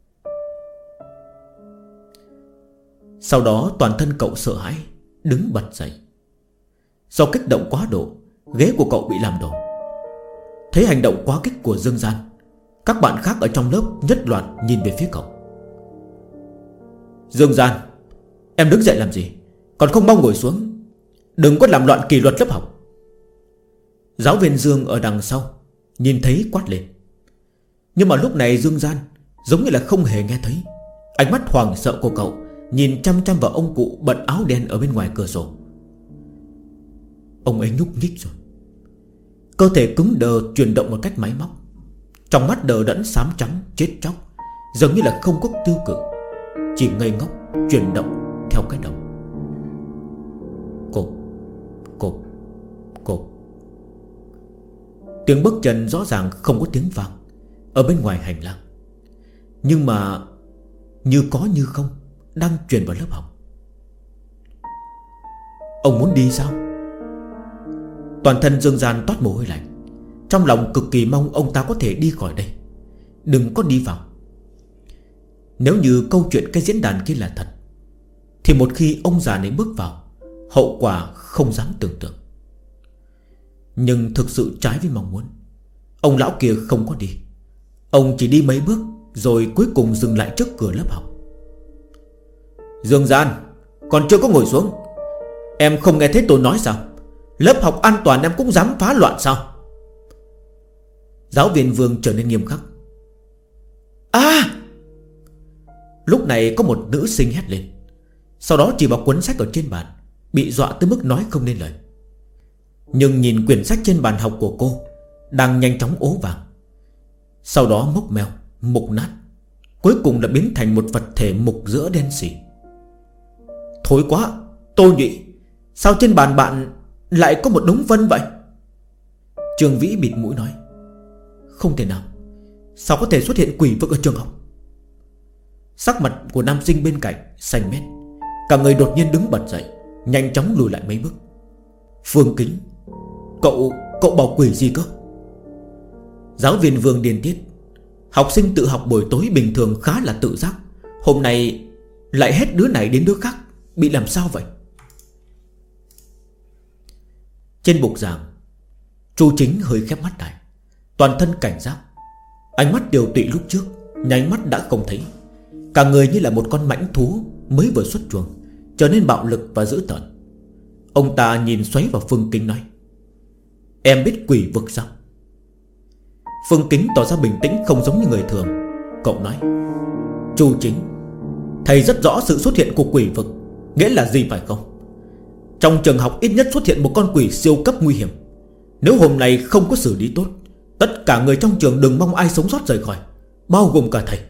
Sau đó toàn thân cậu sợ hãi, đứng bật dậy. Do kích động quá độ, ghế của cậu bị làm đổ. Thấy hành động quá kích của Dương Gian, các bạn khác ở trong lớp nhất loạt nhìn về phía cậu. Dương Gian, em đứng dậy làm gì? Còn không mau ngồi xuống, đừng có làm loạn kỷ luật lớp học. Giáo viên Dương ở đằng sau nhìn thấy quát lên. Nhưng mà lúc này Dương Gian giống như là không hề nghe thấy. Ánh mắt hoảng sợ của cậu nhìn chăm chăm vào ông cụ bận áo đen ở bên ngoài cửa sổ. Ông ấy nhúc nhích rồi. Cơ thể cứng đờ chuyển động một cách máy móc. Trong mắt đờ đẫn xám trắng chết chóc, giống như là không có tiêu cự, chỉ ngây ngốc chuyển động theo cái đầu. Cộp, cộp, cộp. Tiếng bước chân rõ ràng không có tiếng vang ở bên ngoài hành lang, nhưng mà như có như không đang truyền vào lớp học. Ông muốn đi sao? Toàn thân Dương Gian toát mồ hôi lạnh. Trong lòng cực kỳ mong ông ta có thể đi khỏi đây, đừng có đi vào. Nếu như câu chuyện cái diễn đàn kia là thật, thì một khi ông già này bước vào, hậu quả không dám tưởng tượng. Nhưng thực sự trái với mong muốn, ông lão kia không có đi. Ông chỉ đi mấy bước rồi cuối cùng dừng lại trước cửa lớp học. Dương Gian, còn chưa có ngồi xuống. Em không nghe thấy tôi nói sao? Lớp học an toàn em cũng dám phá loạn sao? Giáo viên Vương trở nên nghiêm khắc. Lúc này có một nữ sinh hét lên, sau đó chỉ vào cuốn sách ở trên bàn, bị dọa tới mức nói không nên lời. Nhưng nhìn quyển sách trên bàn học của cô đang nhanh chóng ố vàng, sau đó mốc meo, mục nát, cuối cùng đã biến thành một vật thể mục rữa đen xỉ. Thối quá, Tô Nhụy, sao trên bàn bạn lại có một đống vân vậy? Trương Vĩ bịt mũi nói. Không thể nào, sao có thể xuất hiện quỷ vực ở trường học? Sắc mặt của nam sinh bên cạnh xanh mét, cả người đột nhiên đứng bật dậy, nhanh chóng lùi lại mấy bước. Phương Kính, Cậu bảo quỷ gì cơ? Giáo viên Vương điên tiết. Học sinh tự học buổi tối bình thường khá là tự giác, hôm nay lại hết đứa này đến đứa khác, bị làm sao vậy? Trên bục giảng, Chu Chính hơi khép mắt lại, toàn thân cảnh giác. Ánh mắt Tiều Tụy lúc trước nháy mắt đã không thấy, cả người như là một con mãnh thú mới vừa xuất chuồng, trở nên bạo lực và dữ tợn. Ông ta nhìn xoáy vào Phương Kính nói. Em biết quỷ vực sao? Phương Kính tỏ ra bình tĩnh không giống như người thường. Cậu nói. Chu Chính, thầy rất rõ sự xuất hiện của quỷ vực nghĩa là gì phải không? Trong trường học ít nhất xuất hiện một con quỷ siêu cấp nguy hiểm. Nếu hôm nay không có xử lý tốt, tất cả người trong trường đừng mong ai sống sót rời khỏi, bao gồm cả thầy.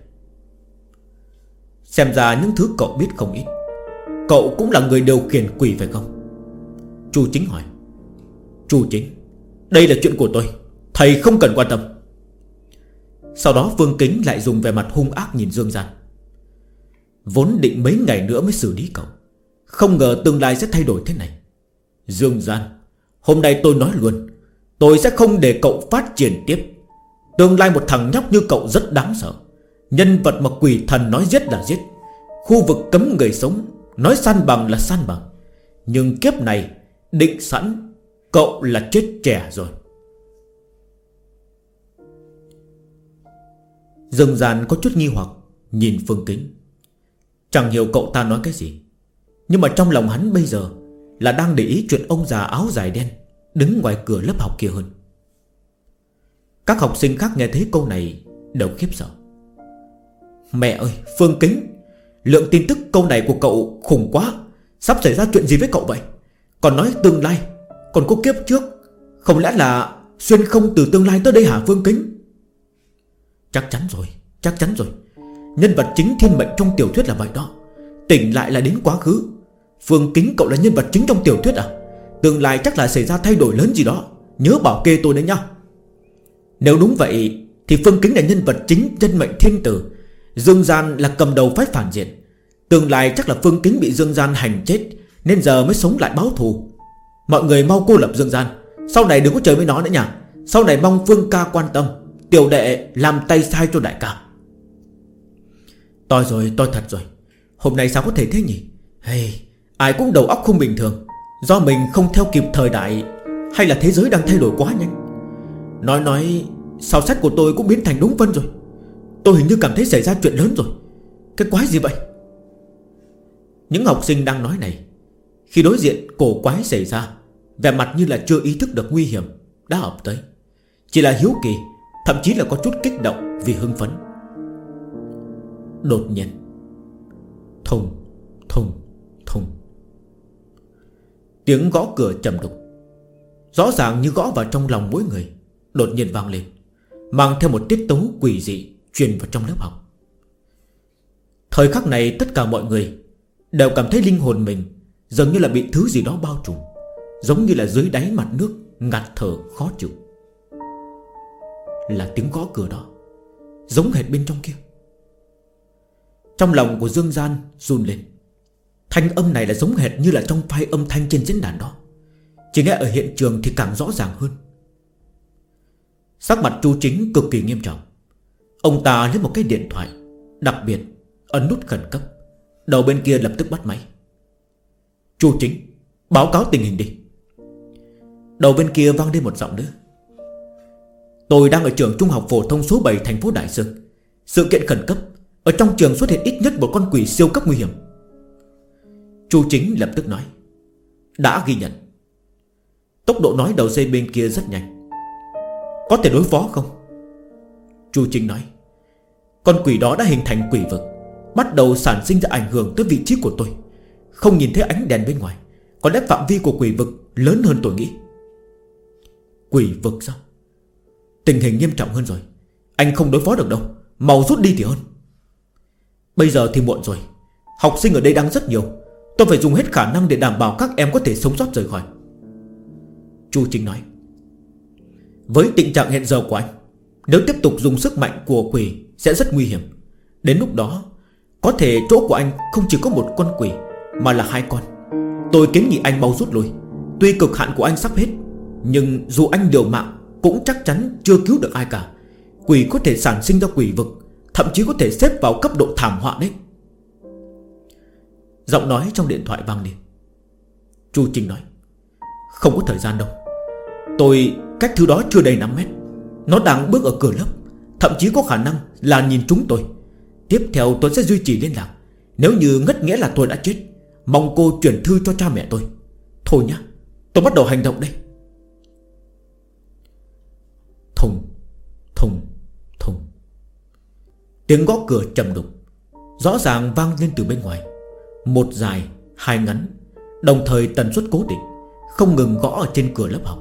Xem ra những thứ cậu biết không ít. Cậu cũng là người điều khiển quỷ phải không? Chu Chính hỏi. Chu Chính, đây là chuyện của tôi, thầy không cần quan tâm. Sau đó Phương Kính lại dùng vẻ mặt hung ác nhìn Dương Gian. Vốn định mấy ngày nữa mới xử lý cậu, không ngờ tương lai sẽ thay đổi thế này. Dương Gian, hôm nay tôi nói luôn, tôi sẽ không để cậu phát triển tiếp. Tương lai một thằng nhóc như cậu rất đáng sợ. Nhân vật mà quỷ thần nói giết là giết, khu vực cấm người sống, nói săn bằng là săn bằng. Nhưng kiếp này định sẵn cậu là chết trẻ rồi. Dương Gian có chút nghi hoặc nhìn Phương Kính, chẳng hiểu cậu ta nói cái gì, nhưng mà trong lòng hắn bây giờ là đang để ý chuyện ông già áo dài đen đứng ngoài cửa lớp học kia hơn. Các học sinh khác nghe thấy câu này đều khiếp sợ. Mẹ ơi, Phương Kính, lượng tin tức câu này của cậu khủng quá. Sắp xảy ra chuyện gì với cậu vậy? Còn nói tương lai, còn có kiếp trước, không lẽ là xuyên không từ tương lai tới đây hả Phương Kính? Chắc chắn rồi, chắc chắn rồi. Nhân vật chính thiên mệnh trong tiểu thuyết là vậy đó, tỉnh lại là đến quá khứ. Phương Kính, cậu là nhân vật chính trong tiểu thuyết à? Tương lai chắc là xảy ra thay đổi lớn gì đó, nhớ bảo kê tôi đấy nhá. Nếu đúng vậy thì Phương Kính là nhân vật chính nhân mệnh thiên tử, Dương Gian là cầm đầu phái phản diện. Tương lai chắc là Phương Kính bị Dương Gian hành chết, nên giờ mới sống lại báo thù. Mọi người mau cô lập Dương Gian, sau này đừng có chơi với nó nữa nha. Sau này mong Phương ca quan tâm, tiểu đệ làm tay sai cho đại ca. Tôi rồi, tôi thật rồi. Hôm nay sao có thể thế nhỉ? Hey, ai cũng đầu óc không bình thường. Do mình không theo kịp thời đại, hay là thế giới đang thay đổi quá nhanh? Nói sao sách của tôi cũng biến thành đúng vân rồi. Tôi hình như cảm thấy xảy ra chuyện lớn rồi. Cái quái gì vậy? Những học sinh đang nói này, khi đối diện cổ quái xảy ra, vẻ mặt như là chưa ý thức được nguy hiểm đã ập tới, chỉ là hiếu kỳ, thậm chí là có chút kích động vì hưng phấn. Đột nhiên, thùng thùng thùng, tiếng gõ cửa trầm đục, rõ ràng như gõ vào trong lòng mỗi người, đột nhiên vang lên, mang theo một tiết tấu quỷ dị truyền vào trong lớp học. Thời khắc này tất cả mọi người đều cảm thấy linh hồn mình dường như là bị thứ gì đó bao trùm, giống như là dưới đáy mặt nước ngạt thở khó chịu. Là tiếng gõ cửa đó, giống hệt bên trong kia. Trong lòng của Dương Gian run lên. Thanh âm này là giống hệt như là trong file âm thanh trên diễn đàn đó, chỉ nghe ở hiện trường thì càng rõ ràng hơn. Sắc mặt Chu Chính cực kỳ nghiêm trọng. Ông ta lấy một cái điện thoại đặc biệt, ấn nút khẩn cấp. Đầu bên kia lập tức bắt máy. Chu Chính, báo cáo tình hình đi. Đầu bên kia vang lên một giọng nữa. Tôi đang ở trường trung học phổ thông số 7 thành phố Đại Sơn. Sự kiện khẩn cấp, ở trong trường xuất hiện ít nhất một con quỷ siêu cấp nguy hiểm. Chu Chính lập tức nói. Đã ghi nhận. Tốc độ nói đầu dây bên kia rất nhanh. Có thể đối phó không? Chu Chính nói. Con quỷ đó đã hình thành quỷ vực, bắt đầu sản sinh ra ảnh hưởng tới vị trí của tôi. Không nhìn thấy ánh đèn bên ngoài. Có lẽ phạm vi của quỷ vực lớn hơn tôi nghĩ. Quỷ vực sao? Tình hình nghiêm trọng hơn rồi. Anh không đối phó được đâu, mau rút đi thì hơn. Bây giờ thì muộn rồi. Học sinh ở đây đang rất nhiều. Tôi phải dùng hết khả năng để đảm bảo các em có thể sống sót rời khỏi. Chu Chính nói. Với tình trạng hiện giờ của anh, nếu tiếp tục dùng sức mạnh của quỷ sẽ rất nguy hiểm. Đến lúc đó có thể chỗ của anh không chỉ có một con quỷ, mà là 2 con. Tôi kiến nghị anh mau rút lui. Tuy cực hạn của anh sắp hết, nhưng dù anh liều mạng cũng chắc chắn chưa cứu được ai cả. Quỷ có thể sản sinh ra quỷ vực, thậm chí có thể xếp vào cấp độ thảm họa đấy. Giọng nói trong điện thoại vang lên. Chu Chính nói. Không có thời gian đâu. Tôi cách thứ đó chưa đầy 5 mét. Nó đang bước ở cửa lớp, thậm chí có khả năng là nhìn trúng tôi. Tiếp theo tôi sẽ duy trì liên lạc. Nếu như ngất nghĩa là tôi đã chết, mong cô chuyển thư cho cha mẹ tôi. Thôi nhá, tôi bắt đầu hành động đây. Thùng, thùng, thùng. Tiếng gõ cửa trầm đục rõ ràng vang lên từ bên ngoài. Một dài, 2 ngắn, đồng thời tần suất cố định, không ngừng gõ ở trên cửa lớp học.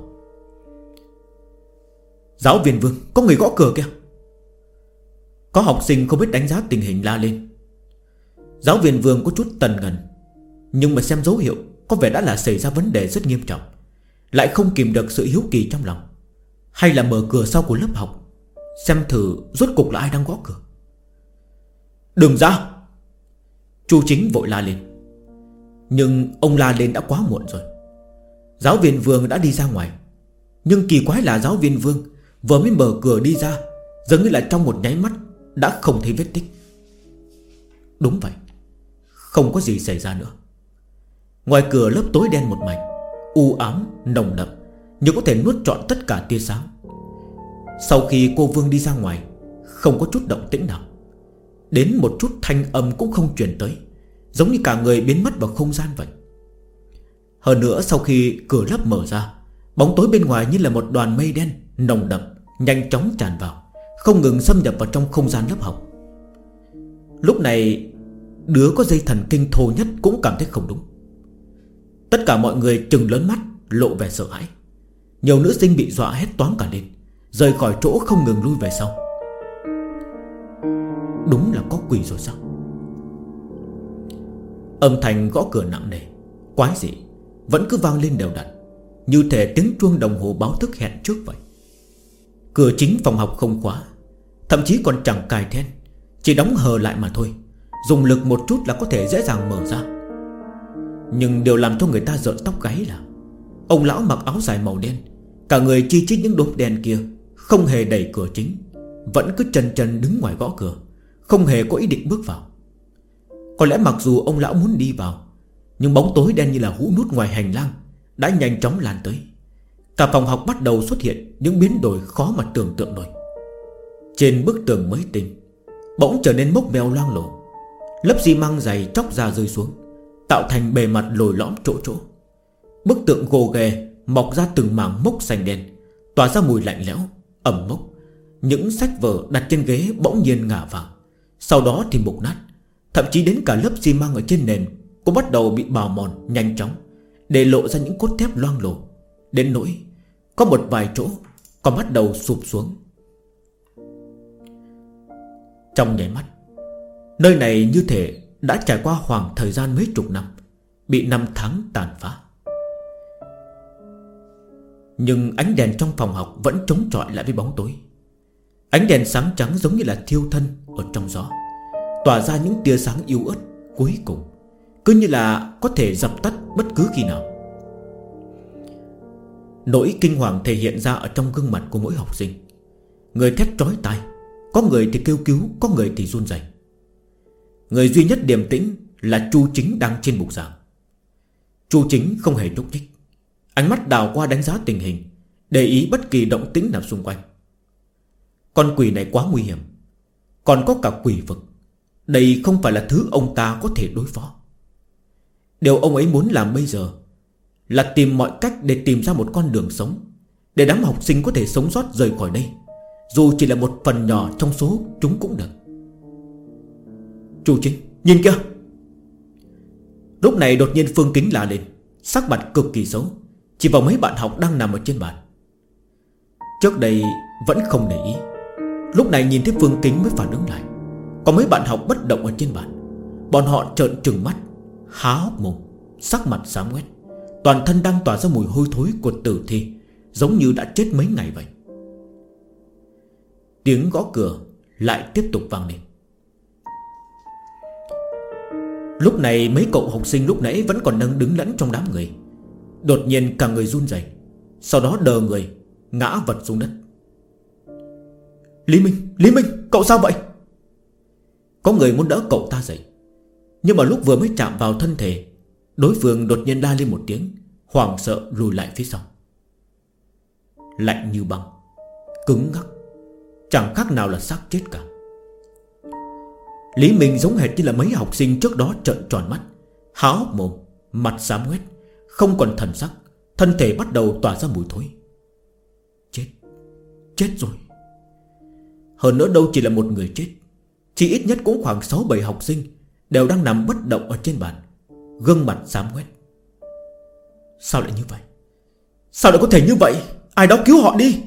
Giáo viên Vương, có người gõ cửa kìa. Có học sinh không biết đánh giá tình hình la lên. Giáo viên Vương có chút tần ngần, nhưng mà xem dấu hiệu có vẻ đã là xảy ra vấn đề rất nghiêm trọng, lại không kìm được sự hiếu kỳ trong lòng. Hay là mở cửa sau của lớp học, xem thử rốt cục là ai đang gõ cửa. Đừng ra! Chu Chính vội la lên. Nhưng ông la lên đã quá muộn rồi. Giáo viên Vương đã đi ra ngoài. Nhưng kỳ quái là giáo viên Vương vừa mới mở cửa đi ra, dường như là trong một nháy mắt đã không thấy vết tích. Đúng vậy, không có gì xảy ra nữa. Ngoài cửa lớp tối đen một mảnh, u ám, nồng đậm, như có thể nuốt trọn tất cả tia sáng. Sau khi cô Vương đi ra ngoài, không có chút động tĩnh nào. Đến một chút thanh âm cũng không truyền tới, giống như cả người biến mất vào không gian vậy. Hơn nữa sau khi cửa lớp mở ra, bóng tối bên ngoài như là một đoàn mây đen nồng đậm nhanh chóng tràn vào, không ngừng xâm nhập vào trong không gian lớp học. Lúc này đứa có dây thần kinh thô nhất cũng cảm thấy không đúng. Tất cả mọi người trừng lớn mắt, lộ vẻ sợ hãi. Nhiều nữ sinh bị dọa hét toáng cả lên, rời khỏi chỗ không ngừng lui về sau. Đúng là có quỷ rồi sao? Âm thanh gõ cửa nặng nề, quái dị, vẫn cứ vang lên đều đặn, như thể tiếng chuông đồng hồ báo thức hẹn trước vậy. Cửa chính phòng học không khóa, thậm chí còn chẳng cài then, chỉ đóng hờ lại mà thôi. Dùng lực một chút là có thể dễ dàng mở ra. Nhưng điều làm cho người ta rợn tóc gáy là ông lão mặc áo dài màu đen, cả người chi chít những đốm đen kia, không hề đẩy cửa chính, vẫn cứ chần chần đứng ngoài gõ cửa, không hề có ý định bước vào. Có lẽ mặc dù ông lão muốn đi vào, nhưng bóng tối đen như là hũ nút ngoài hành lang đã nhanh chóng lan tới. Cả phòng học bắt đầu xuất hiện những biến đổi khó mà tưởng tượng nổi. Trên bức tường mới tinh bỗng trở nên mốc meo loang lổ, lớp xi măng dày chóc ra rơi xuống, tạo thành bề mặt lồi lõm chỗ chỗ. Bức tượng gồ ghề mọc ra từng mảng mốc xanh đen, tỏa ra mùi lạnh lẽo, ẩm mốc. Những sách vở đặt trên ghế bỗng nhiên ngả vàng, sau đó thì mục nát. Thậm chí đến cả lớp xi măng ở trên nền cũng bắt đầu bị bào mòn nhanh chóng, để lộ ra những cốt thép loang lổ, đến nỗi có một vài chỗ còn bắt đầu sụp xuống. Trong nháy mắt, nơi này như thể đã trải qua khoảng thời gian mấy chục năm, bị năm tháng tàn phá. Nhưng ánh đèn trong phòng học vẫn chống chọi lại với bóng tối. Ánh đèn sáng trắng giống như là thiêu thân ở trong gió, tỏa ra những tia sáng yếu ớt cuối cùng, cứ như là có thể dập tắt bất cứ khi nào. Nỗi kinh hoàng thể hiện ra ở trong gương mặt của mỗi học sinh. Người thét chói tai, có người thì kêu cứu, có người thì run rẩy. Người duy nhất điềm tĩnh là Chu Chính đang trên bục giảng. Chu Chính không hề nhúc nhích, ánh mắt đảo qua đánh giá tình hình, để ý bất kỳ động tĩnh nào xung quanh. Con quỷ này quá nguy hiểm, còn có cả quỷ vực. Đây không phải là thứ ông ta có thể đối phó. Điều ông ấy muốn làm bây giờ là tìm mọi cách để tìm ra một con đường sống, để đám học sinh có thể sống sót rời khỏi đây, dù chỉ là một phần nhỏ trong số chúng cũng được. Chu Chính, nhìn kìa! Lúc này đột nhiên Phương Kính la lên, sắc mặt cực kỳ xấu, chỉ vào mấy bạn học đang nằm ở trên bàn. Trước đây vẫn không để ý, lúc này nhìn thấy Phương Kính mới phản ứng lại. Có mấy bạn học bất động ở trên bàn. Bọn họ trợn trừng mắt, há hốc mồm, sắc mặt xám ngoét, toàn thân đang tỏa ra mùi hôi thối của tử thi, giống như đã chết mấy ngày vậy. Tiếng gõ cửa lại tiếp tục vang lên. Lúc này mấy cậu học sinh lúc nãy vẫn còn đang đứng lẫn trong đám người, đột nhiên cả người run rẩy, sau đó đờ người ngã vật xuống đất. Lý Minh, cậu sao vậy? Có người muốn đỡ cậu ta dậy, nhưng mà lúc vừa mới chạm vào thân thể, đối phương đột nhiên la lên một tiếng, hoảng sợ lùi lại phía sau. Lạnh như băng, cứng ngắc, chẳng khác nào là xác chết cả. Lý Minh giống hệt như là mấy học sinh trước đó trợn tròn mắt, há hốc mồm, mặt xám ngoét, không còn thần sắc, thân thể bắt đầu tỏa ra mùi thối. Chết rồi. Hơn nữa đâu chỉ là một người chết, chỉ ít nhất cũng khoảng 6-7 học sinh đều đang nằm bất động ở trên bàn, gương mặt xám ngoét. Sao lại như vậy? Sao lại có thể như vậy? Ai đó cứu họ đi!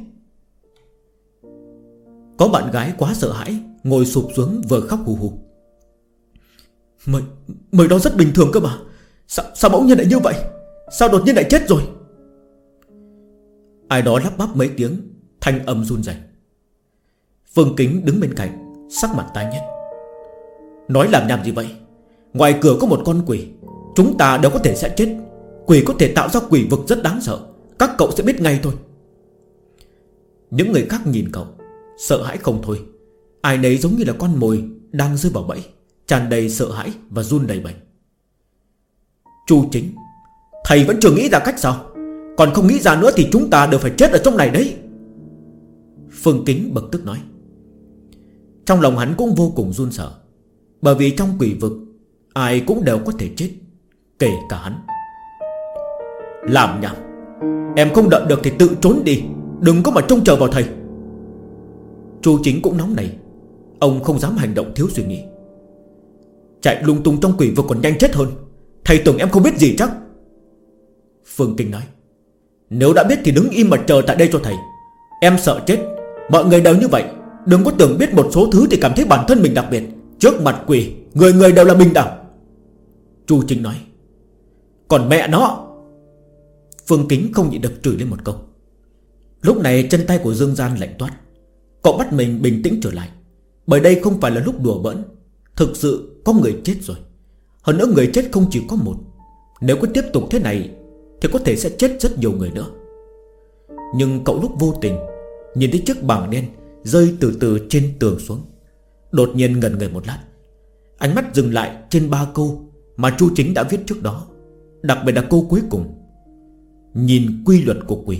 Có bạn gái quá sợ hãi, ngồi sụp xuống vừa khóc hù hù. Mới đó rất bình thường cơ mà. Sao bỗng nhiên lại như vậy? Sao đột nhiên lại chết rồi? Ai đó lắp bắp mấy tiếng, thanh âm run rẩy. Phương Kính đứng bên cạnh, sắc mặt tái nhợt. Nói làm nhảm gì vậy? Ngoài cửa có một con quỷ, chúng ta đều có thể sẽ chết. Quỷ có thể tạo ra quỷ vực rất đáng sợ, các cậu sẽ biết ngay thôi. Những người khác nhìn cậu, sợ hãi không thôi. Ai nấy giống như là con mồi đang rơi vào bẫy, tràn đầy sợ hãi và run đầy bẩy. Chu Chính, thầy vẫn chưa nghĩ ra cách sao? Còn không nghĩ ra nữa thì chúng ta đều phải chết ở trong này đấy. Phương Kính bực tức nói. Trong lòng hắn cũng vô cùng run sợ, bởi vì trong quỷ vực ai cũng đều có thể chết, kể cả hắn. Làm nhảm, em không đợi được thì tự trốn đi, đừng có mà trông chờ vào thầy. Chu Chính cũng nóng nảy, ông không dám hành động thiếu suy nghĩ. Chạy lung tung trong quỷ vực còn nhanh chết hơn. Thầy tưởng em không biết gì chắc. Phương Kính nói. Nếu đã biết thì đứng im mà chờ tại đây cho thầy. Em sợ chết, mọi người đều như vậy. Đừng có tưởng biết một số thứ thì cảm thấy bản thân mình đặc biệt. Trước mặt quỷ, người người đều là bình đẳng. Chu Chính nói. Còn mẹ nó! Phương Kính không nhịn được chửi lên một câu. Lúc này chân tay của Dương Gian lạnh toát. Cậu bắt mình bình tĩnh trở lại, bởi đây không phải là lúc đùa bỡn. Thực sự có người chết rồi. Hơn nữa người chết không chỉ có một. Nếu cứ tiếp tục thế này thì có thể sẽ chết rất nhiều người nữa. Nhưng cậu lúc vô tình nhìn thấy chiếc bảng đen rơi từ từ trên tường xuống, đột nhiên ngẩn người một lát, ánh mắt dừng lại trên 3 câu mà Chu Chính đã viết trước đó, đặc biệt là câu cuối cùng: nhìn quy luật của quỷ.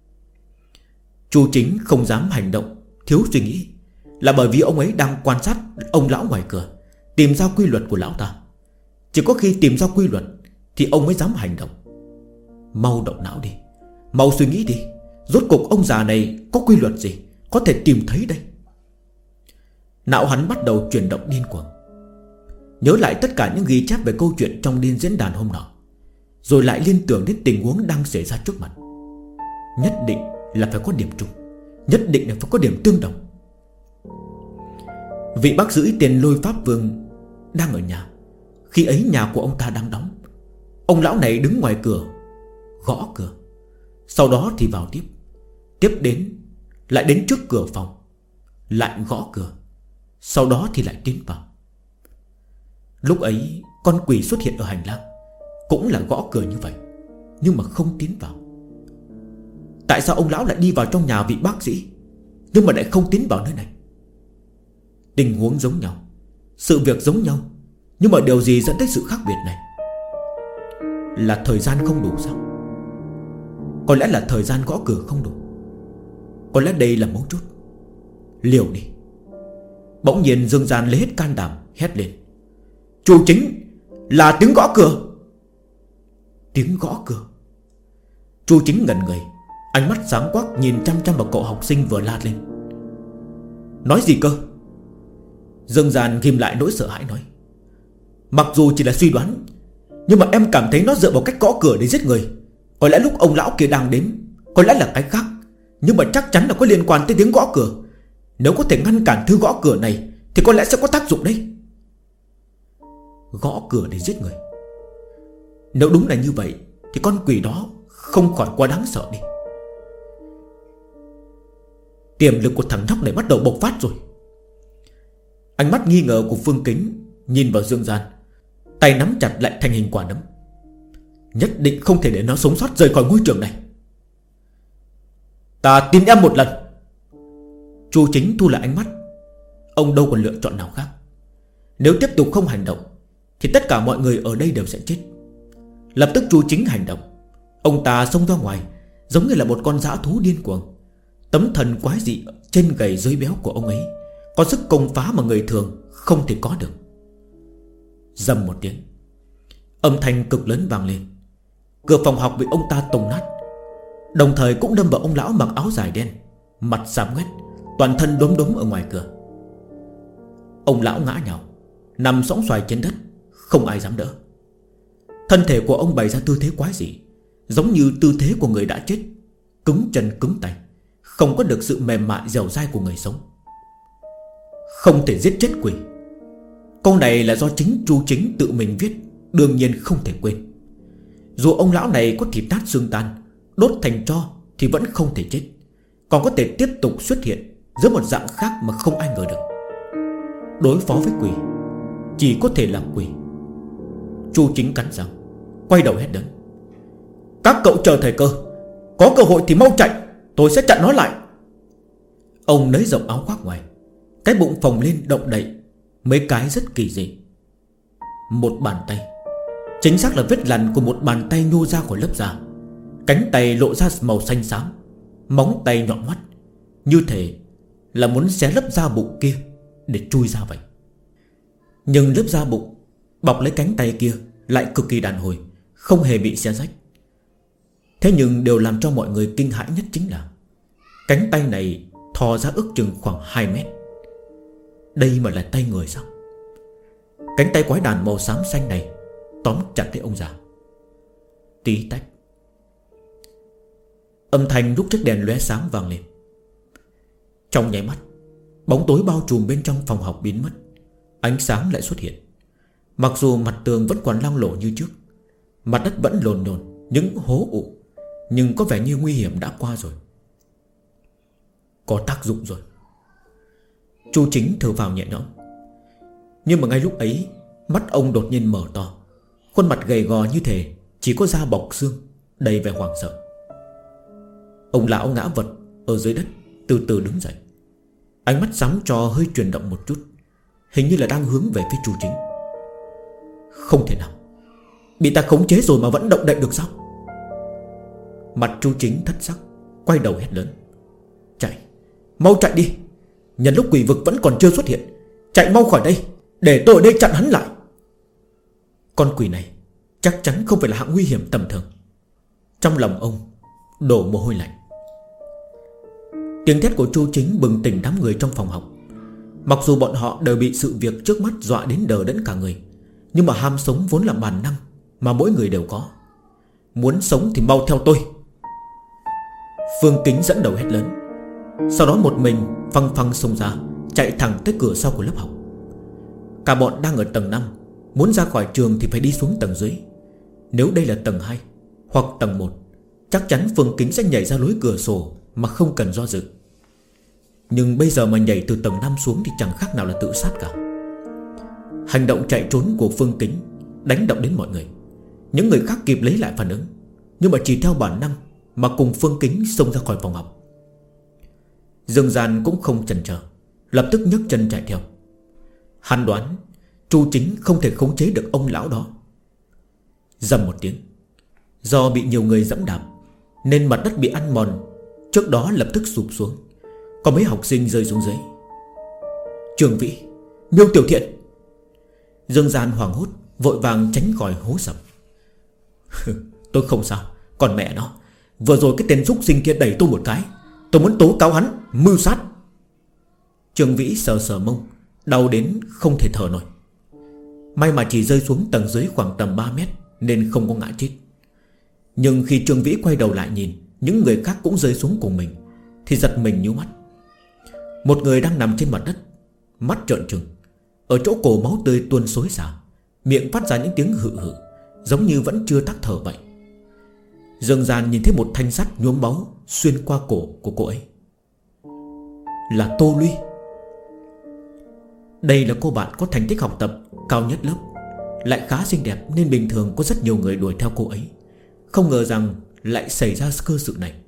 Chu Chính không dám hành động thiếu suy nghĩ, là bởi vì ông ấy đang quan sát ông lão ngoài cửa, tìm ra quy luật của lão ta. Chỉ có khi tìm ra quy luật thì ông mới dám hành động. Mau động não đi, mau suy nghĩ đi. Rốt cuộc ông già này có quy luật gì có thể tìm thấy đây? Não hắn bắt đầu chuyển động điên cuồng, nhớ lại tất cả những ghi chép về câu chuyện trong điên diễn đàn hôm nọ, rồi lại liên tưởng đến tình huống đang xảy ra trước mặt. Nhất định là phải có điểm chung, nhất định là phải có điểm tương đồng. Vị bác sĩ tiền Lôi Pháp Vương đang ở nhà. Khi ấy nhà của ông ta đang đóng. Ông lão này đứng ngoài cửa gõ cửa, sau đó thì vào tiếp. Tiếp đến lại đến trước cửa phòng, lại gõ cửa, sau đó thì lại tiến vào. Lúc ấy con quỷ xuất hiện ở hành lang, cũng là gõ cửa như vậy, nhưng mà không tiến vào. Tại sao ông lão lại đi vào trong nhà vị bác sĩ, nhưng mà lại không tiến vào nơi này? Tình huống giống nhau, sự việc giống nhau, nhưng mà điều gì dẫn tới sự khác biệt này? là thời gian không đủ sao? Có lẽ là thời gian gõ cửa không đủ. Có lẽ đây là mấu chốt. Liều đi. Bỗng nhiên Dương Gian lấy hết can đảm hét lên: Chu Chính, là tiếng gõ cửa. Tiếng gõ cửa. Chu Chính ngẩn người, ánh mắt sáng quắc nhìn chăm chăm vào cậu học sinh vừa la lên. Nói gì cơ? Dương Gian ghim lại nỗi sợ hãi nói: Mặc dù chỉ là suy đoán, nhưng mà em cảm thấy nó dựa vào cách gõ cửa để giết người. Có lẽ lúc ông lão kia đang đến, có lẽ là cái khác, nhưng mà chắc chắn là có liên quan tới tiếng gõ cửa. Nếu có thể ngăn cản thứ gõ cửa này thì có lẽ sẽ có tác dụng đấy. Gõ cửa để giết người. Nếu đúng là như vậy thì con quỷ đó không khỏi quá đáng sợ đi. Tiềm lực của thằng nhóc này bắt đầu bộc phát rồi. Ánh mắt nghi ngờ của Phương Kính nhìn vào Dương Gian, tay nắm chặt lại thành hình quả nấm. Nhất định không thể để nó sống sót rời khỏi ngôi trường này. Ta tin em một lần. Chu Chính thu lại ánh mắt. Ông đâu còn lựa chọn nào khác. Nếu tiếp tục không hành động thì tất cả mọi người ở đây đều sẽ chết. Lập tức Chu Chính hành động. Ông ta xông ra ngoài, giống như là một con dã thú điên cuồng. Tấm thần quái dị trên gầy dưới béo của ông ấy có sức công phá mà người thường không thể có được. Rầm một tiếng, âm thanh cực lớn vang lên. Cửa phòng học bị ông ta tông nát, đồng thời cũng đâm vào ông lão mặc áo dài đen, mặt xám ngoét, toàn thân đốm đốm ở ngoài cửa. Ông lão ngã nhào, nằm sõng xoài trên đất, không ai dám đỡ. Thân thể của ông bày ra tư thế quái dị, giống như tư thế của người đã chết, cứng chân cứng tay, không có được sự mềm mại dẻo dai của người sống. Không thể giết chết quỷ. Câu này là do chính Chu Chính tự mình viết, đương nhiên không thể quên. Dù ông lão này có thịt nát xương tan, đốt thành tro thì vẫn không thể chết, còn có thể tiếp tục xuất hiện dưới một dạng khác mà không ai ngờ được. Đối phó với quỷ chỉ có thể là quỷ. Chu Chính cắn răng, quay đầu hét lớn: Các cậu chờ thời cơ, có cơ hội thì mau chạy, tôi sẽ chặn nó lại. Ông nới rộng áo khoác ngoài, cái bụng phồng lên động đậy, mấy cái rất kỳ dị. Một bàn tay, chính xác là vết lằn của một bàn tay nhô ra khỏi lớp da. Cánh tay lộ ra màu xanh xám, móng tay nhọn hoắt, như thể là muốn xé lớp da bụng kia để chui ra vậy. Nhưng lớp da bụng bọc lấy cánh tay kia lại cực kỳ đàn hồi, không hề bị xé rách. Thế nhưng điều làm cho mọi người kinh hãi nhất chính là cánh tay này thò ra ước chừng khoảng 2 mét. Đây mà là tay người sao? Cánh tay quái đàn màu xám xanh này tóm chặt lấy ông già. Tí tách, âm thanh lúc chiếc đèn lóe sáng vang lên. Trong nháy mắt, bóng tối bao trùm bên trong phòng học biến mất, ánh sáng lại xuất hiện. Mặc dù mặt tường vẫn còn loang lổ như trước, mặt đất vẫn lồn nhồn những hố ụ, nhưng có vẻ như nguy hiểm đã qua rồi. Có tác dụng rồi. Chu Chính thở vào nhẹ nhõm. Nhưng mà ngay lúc ấy, mắt ông đột nhiên mở to, khuôn mặt gầy gò như thể chỉ có da bọc xương, đầy vẻ hoảng sợ. Ông lão ngã vật ở dưới đất, từ từ đứng dậy. Ánh mắt sáng trò hơi chuyển động một chút, hình như là đang hướng về phía Chu Chính. Không thể nào, bị ta khống chế rồi mà vẫn động đậy được sao? Mặt Chu Chính thất sắc, quay đầu hét lớn: Chạy, mau chạy đi. Nhân lúc quỷ vực vẫn còn chưa xuất hiện, chạy mau khỏi đây, để tôi ở đây chặn hắn lại. Con quỷ này chắc chắn không phải là hạng nguy hiểm tầm thường. Trong lòng ông đổ mồ hôi lạnh. Tiếng thét của Chu Chính bừng tỉnh đám người trong phòng học. Mặc dù bọn họ đều bị sự việc trước mắt dọa đến đờ đẫn cả người, nhưng mà ham sống vốn là bản năng mà mỗi người đều có. Muốn sống thì mau theo tôi. Phương Kính dẫn đầu hét lớn. Sau đó một mình phăng phăng xông ra, chạy thẳng tới cửa sau của lớp học. Cả bọn đang ở tầng 5, muốn ra khỏi trường thì phải đi xuống tầng dưới. Nếu đây là tầng 2 hoặc tầng 1, chắc chắn Phương Kính sẽ nhảy ra lối cửa sổ mà không cần do dự. Nhưng bây giờ mà nhảy từ tầng 5 xuống thì chẳng khác nào là tự sát cả. Hành động chạy trốn của Phương Kính đánh động đến mọi người. Những người khác kịp lấy lại phản ứng, nhưng mà chỉ theo bản năng mà cùng Phương Kính xông ra khỏi phòng học. Dương Gian cũng không chần chờ, lập tức nhấc chân chạy theo. Hắn đoán Chu Chính không thể khống chế được ông lão đó. Dầm một tiếng, Do bị nhiều người giẫm đạp nên mặt đất bị ăn mòn trước đó lập tức sụp xuống. Có mấy học sinh rơi xuống dưới. Trường Vĩ, Miêu Tiểu Thiện. Dương Gian hoảng hốt vội vàng tránh khỏi hố sập. Tôi không sao. Còn mẹ nó, vừa rồi cái tên súc sinh kia đẩy tôi một cái, tôi muốn tố cáo hắn mưu sát. Trường Vĩ sờ sờ mông, đau đến không thể thở nổi. May mà chỉ rơi xuống tầng dưới khoảng tầm 3 mét nên không có ngã chết. Nhưng khi Trường Vĩ quay đầu lại nhìn những người khác cũng rơi xuống cùng mình thì giật mình nhíu mắt. Một người đang nằm trên mặt đất, mắt trợn trừng, ở chỗ cổ máu tươi tuôn xối xả, miệng phát ra những tiếng hự hự, giống như vẫn chưa tắt thở vậy. Dương Gian nhìn thấy một thanh sắt nhuốm máu xuyên qua cổ của cô ấy. Là Tô Luy. Đây là cô bạn có thành tích học tập cao nhất lớp, lại khá xinh đẹp nên bình thường có rất nhiều người đuổi theo cô ấy. Không ngờ rằng lại xảy ra cơ sự này.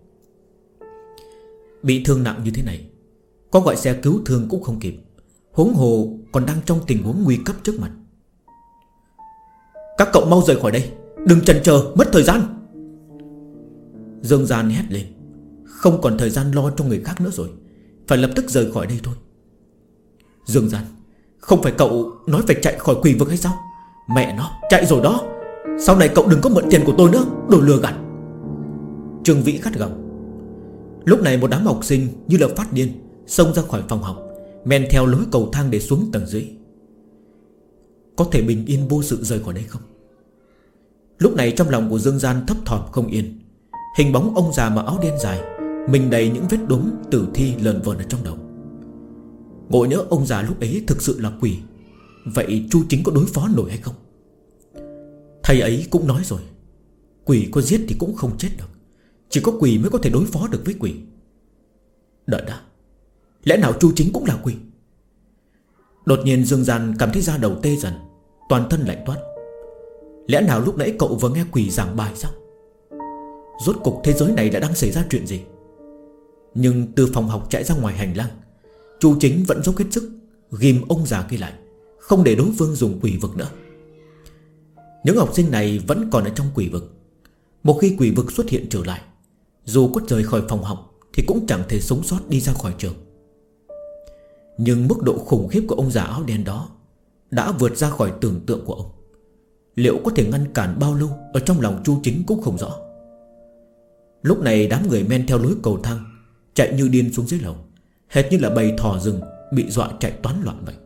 Bị thương nặng như thế này, có gọi xe cứu thương cũng không kịp, huống hồ còn đang trong tình huống nguy cấp trước mặt. Các cậu mau rời khỏi đây, đừng chần chờ mất thời gian. Dương Gian hét lên. Không còn thời gian lo cho người khác nữa rồi, phải lập tức rời khỏi đây thôi. Dương Gian, không phải cậu nói phải chạy khỏi quỷ vực hay sao? Mẹ nó, chạy rồi đó. Sau này cậu đừng có mượn tiền của tôi nữa, đồ lừa gạt. Trường Vĩ gắt gỏng. Lúc này một đám học sinh như là phát điên xông ra khỏi phòng học, men theo lối cầu thang để xuống tầng dưới. Có thể bình yên vô sự rời khỏi đây không? Lúc này trong lòng của Dương Gian thấp thỏm không yên. Hình bóng ông già mặc áo đen dài, mình đầy những vết đốm tử thi lờn vờn ở trong đầu. Ngộ nhỡ ông già lúc ấy thực sự là quỷ, vậy Chu Chính có đối phó nổi hay không? Thầy ấy cũng nói rồi, quỷ có giết thì cũng không chết được, chỉ có quỷ mới có thể đối phó được với quỷ. Đợi đã, lẽ nào Chu Chính cũng là quỷ? Đột nhiên Dương Gian cảm thấy da đầu tê dần, toàn thân lạnh toát. Lẽ nào lúc nãy cậu vừa nghe quỷ giảng bài sao? Rốt cục thế giới này đã đang xảy ra chuyện gì? Nhưng từ phòng học chạy ra ngoài hành lang, Chu Chính vẫn dốc hết sức ghim ông già kia lại, không để đối phương dùng quỷ vực nữa. Những học sinh này vẫn còn ở trong quỷ vực. Một khi quỷ vực xuất hiện trở lại, dù có rời khỏi phòng học thì cũng chẳng thể sống sót đi ra khỏi trường. Nhưng mức độ khủng khiếp của ông già áo đen đó đã vượt ra khỏi tưởng tượng của ông. Liệu có thể ngăn cản bao lâu ở trong lòng Chu Chính cũng không rõ. Lúc này đám người men theo lối cầu thang chạy như điên xuống dưới lầu, hệt như là bầy thỏ rừng bị dọa chạy toán loạn vậy.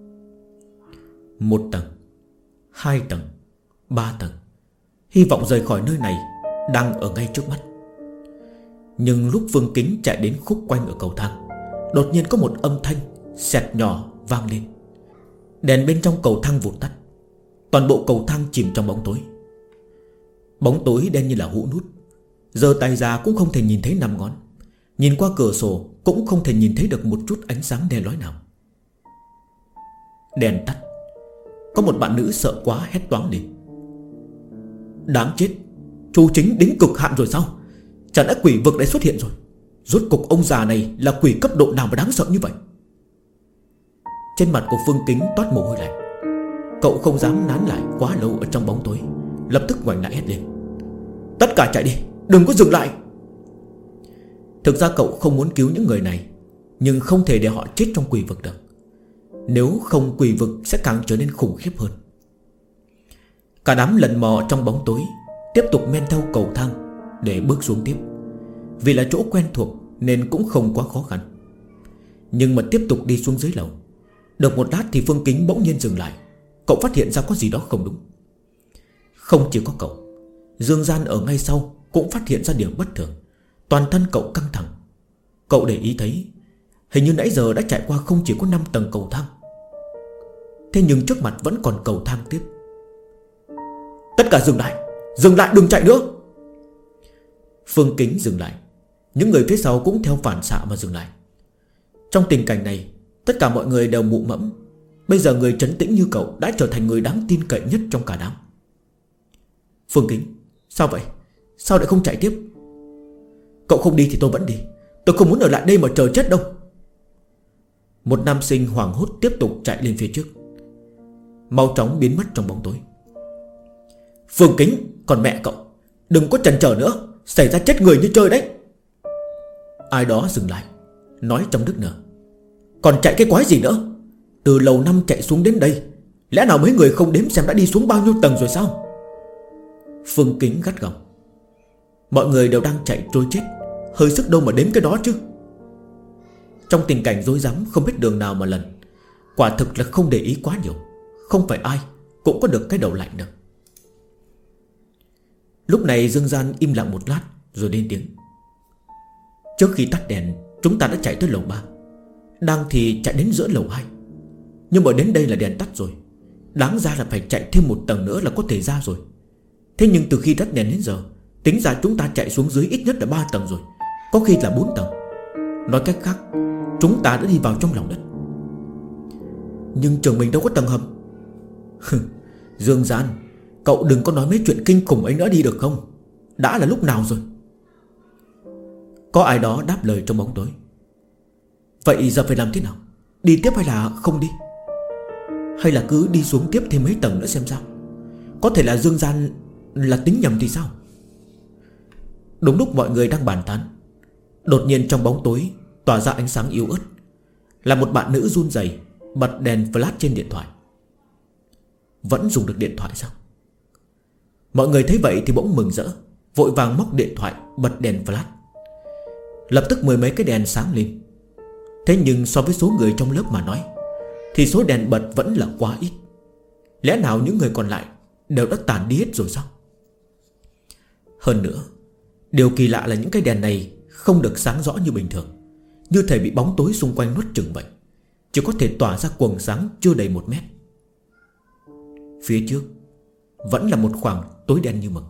1 tầng, 2 tầng, 3 tầng. Hy vọng rời khỏi nơi này đang ở ngay trước mắt. Nhưng lúc Phương Kính chạy đến khúc quanh ở cầu thang, đột nhiên có một âm thanh xẹt nhỏ vang lên. Đèn bên trong cầu thang vụt tắt. Toàn bộ cầu thang chìm trong bóng tối. Bóng tối đen như là hũ nút. Giơ tay ra cũng không thể nhìn thấy 5 ngón. Nhìn qua cửa sổ cũng không thể nhìn thấy được một chút ánh sáng đen lói nào. Đèn tắt. Có một bạn nữ sợ quá hét toáng lên. Đáng chết, Chu Chính đến cực hạn rồi sao? Chẳng lẽ quỷ vực đã xuất hiện rồi? Rốt cục ông già này là quỷ cấp độ nào mà đáng sợ như vậy? Trên mặt của Phương Kính toát mồ hôi lạnh. Cậu không dám nán lại quá lâu ở trong bóng tối, lập tức ngoảnh lại hét lên. Tất cả chạy đi, đừng có dừng lại. Thực ra cậu không muốn cứu những người này, nhưng không thể để họ chết trong quỷ vực được. Nếu không quỷ vực sẽ càng trở nên khủng khiếp hơn. Cả đám lần mò trong bóng tối, tiếp tục men theo cầu thang để bước xuống tiếp. Vì là chỗ quen thuộc nên cũng không quá khó khăn. Nhưng mà tiếp tục đi xuống dưới lầu, được một lát thì Phương Kính bỗng nhiên dừng lại. Cậu phát hiện ra có gì đó không đúng. Không chỉ có cậu, Dương Gian ở ngay sau cũng phát hiện ra điểm bất thường. Toàn thân cậu căng thẳng. Cậu để ý thấy hình như nãy giờ đã chạy qua không chỉ có 5 tầng cầu thang. Thế nhưng trước mặt vẫn còn cầu thang tiếp. Tất cả dừng lại đừng chạy nữa. Phương Kính dừng lại. Những người phía sau cũng theo phản xạ mà dừng lại. Trong tình cảnh này, tất cả mọi người đều mụ mẫm. Bây giờ người trấn tĩnh như cậu đã trở thành người đáng tin cậy nhất trong cả đám. Phương Kính, sao vậy? Sao lại không chạy tiếp? Cậu không đi thì tôi vẫn đi. Tôi không muốn ở lại đây mà chờ chết đâu. Một nam sinh hoảng hốt tiếp tục chạy lên phía trước, mau chóng biến mất trong bóng tối. Phương Kính, còn mẹ cậu, Đừng có chần chờ nữa, xảy ra chết người như chơi đấy. Ai đó dừng lại, nói trong nức nở: Còn chạy cái quái gì nữa? Từ lầu 5 chạy xuống đến đây, lẽ nào mấy người không đếm xem đã đi xuống bao nhiêu tầng rồi sao? Phương Kính gắt gỏng: Mọi người đều đang chạy trôi chết, hơi sức đâu mà đếm cái đó chứ. Trong tình cảnh rối rắm không biết đường nào mà lần, quả thực là không để ý quá nhiều. Không phải ai cũng có được cái đầu lạnh được. Lúc này Dương Gian im lặng một lát rồi lên tiếng: Trước khi tắt đèn, chúng ta đã chạy tới lầu 3, đang thì chạy đến giữa lầu 2. Nhưng mà đến đây là đèn tắt rồi, đáng ra là phải chạy thêm một tầng nữa là có thể ra rồi. Thế nhưng từ khi tắt đèn đến giờ, tính ra chúng ta chạy xuống dưới ít nhất là 3 tầng rồi, có khi là 4 tầng. Nói cách khác, chúng ta đã đi vào trong lòng đất. Nhưng trường mình đâu có tầng hầm. Dương Gian, cậu đừng có nói mấy chuyện kinh khủng ấy nữa đi được không? Đã là lúc nào rồi? Có ai đó đáp lời trong bóng tối: Vậy giờ phải làm thế nào? Đi tiếp hay là không đi? Hay là cứ đi xuống tiếp thêm mấy tầng nữa xem sao? Có thể là Dương Gian là tính nhầm thì sao? Đúng lúc mọi người đang bàn tán, đột nhiên trong bóng tối tỏa ra ánh sáng yếu ớt, là một bạn nữ run rẩy bật đèn flash trên điện thoại. Vẫn dùng được điện thoại sao? Mọi người thấy vậy thì bỗng mừng rỡ, vội vàng móc điện thoại bật đèn flash. Lập tức mười mấy cái đèn sáng lên. Thế nhưng so với số người trong lớp mà nói, thì số đèn bật vẫn là quá ít. Lẽ nào những người còn lại đều đã tàn đi hết rồi sao? Hơn nữa, điều kỳ lạ là những cái đèn này không được sáng rõ như bình thường, như thể bị bóng tối xung quanh nuốt chửng vậy, chỉ có thể tỏa ra quầng sáng chưa đầy 1 mét. Phía trước vẫn là một khoảng tối đen như mực.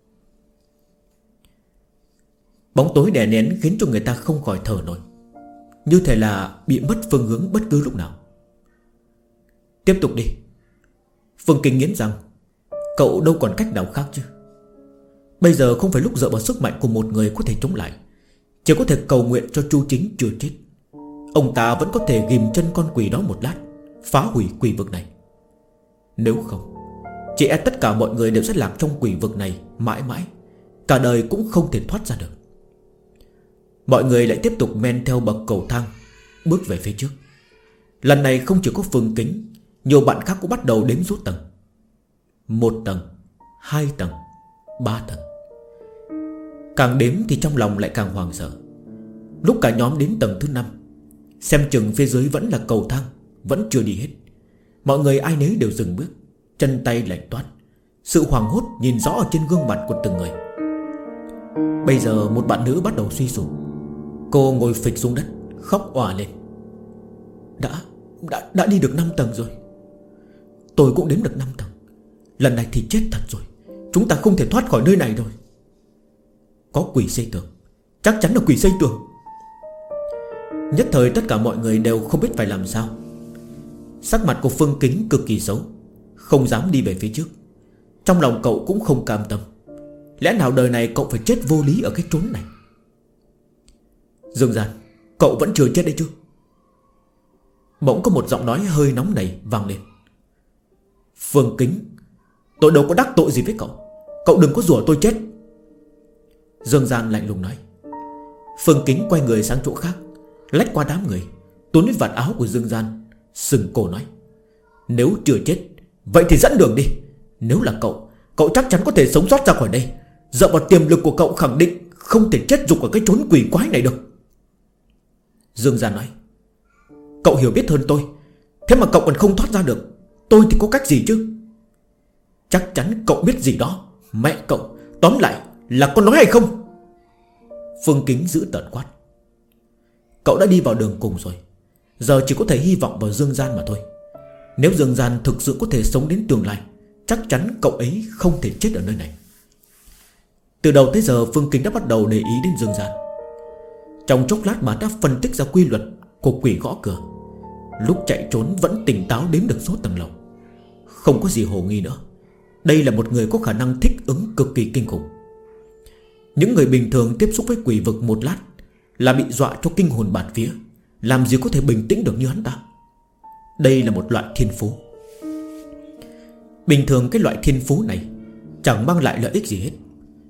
Bóng tối đè nén khiến cho người ta không khỏi thở nổi, như thể là bị mất phương hướng bất cứ lúc nào. Tiếp tục đi. Phương Kính nghiến rằng cậu đâu còn cách nào khác chứ. Bây giờ không phải lúc dựa vào sức mạnh của một người có thể chống lại, chỉ có thể cầu nguyện cho Chu Chính chưa chết. Ông ta vẫn có thể ghim chân con quỷ đó một lát, phá hủy quỷ vực này. Nếu không, chỉ e tất cả mọi người đều sẽ lạc trong quỷ vực này mãi mãi, cả đời cũng không thể thoát ra được. Mọi người lại tiếp tục men theo bậc cầu thang bước về phía trước. Lần này không chỉ có Phương Kính, nhiều bạn khác cũng bắt đầu đếm số tầng. 1 tầng, 2 tầng, 3 tầng. Càng đếm thì trong lòng lại càng hoảng sợ. Lúc cả nhóm đến tầng thứ 5, xem chừng phía dưới vẫn là cầu thang, vẫn chưa đi hết. Mọi người ai nấy đều dừng bước, chân tay lạnh toát. Sự hoảng hốt nhìn rõ ở trên gương mặt của từng người. Bây giờ một bạn nữ bắt đầu suy sụp. Cô ngồi phịch xuống đất, khóc òa lên. Đã đi được 5 tầng rồi. Tôi cũng đếm được 5 tầng. Lần này thì chết thật rồi. Chúng ta không thể thoát khỏi nơi này rồi. Có quỷ xây tường, chắc chắn là quỷ xây tường. Nhất thời tất cả mọi người đều không biết phải làm sao. Sắc mặt của Phương Kính cực kỳ xấu, không dám đi về phía trước. Trong lòng cậu cũng không cam tâm. Lẽ nào đời này cậu phải chết vô lý ở cái chốn này? Dương Gian, cậu vẫn chưa chết đấy chứ? Bỗng có một giọng nói hơi nóng nảy vang lên. Phương Kính, tôi đâu có đắc tội gì với cậu. Cậu đừng có rủa tôi chết. Dương Gian lạnh lùng nói. Phương Kính quay người sang chỗ khác, lách qua đám người, túm lấy vạt áo của Dương Gian, sừng cổ nói. Nếu chưa chết, vậy thì dẫn đường đi. Nếu là cậu chắc chắn có thể sống sót ra khỏi đây. Dựa vào tiềm lực của cậu khẳng định không thể chết rục ở cái chốn quỷ quái này được. Dương Gian nói. Cậu hiểu biết hơn tôi, thế mà cậu còn không thoát ra được. Tôi thì có cách gì chứ? Chắc chắn cậu biết gì đó. Mẹ cậu, tóm lại là có nói hay không? Phương Kính giữ tợn quát. Cậu đã đi vào đường cùng rồi, giờ chỉ có thể hy vọng vào Dương Gian mà thôi. Nếu Dương Gian thực sự có thể sống đến tương lai, chắc chắn cậu ấy không thể chết ở nơi này. Từ đầu tới giờ Phương Kính đã bắt đầu để ý đến Dương Gian. Trong chốc lát mà đã phân tích ra quy luật của quỷ gõ cửa. Lúc chạy trốn vẫn tỉnh táo đếm được số tầng lầu. Không có gì hồ nghi nữa. Đây là một người có khả năng thích ứng cực kỳ kinh khủng. Những người bình thường tiếp xúc với quỷ vực một lát là bị dọa cho kinh hồn bạt vía, làm gì có thể bình tĩnh được như hắn ta. Đây là một loại thiên phú. Bình thường cái loại thiên phú này chẳng mang lại lợi ích gì hết,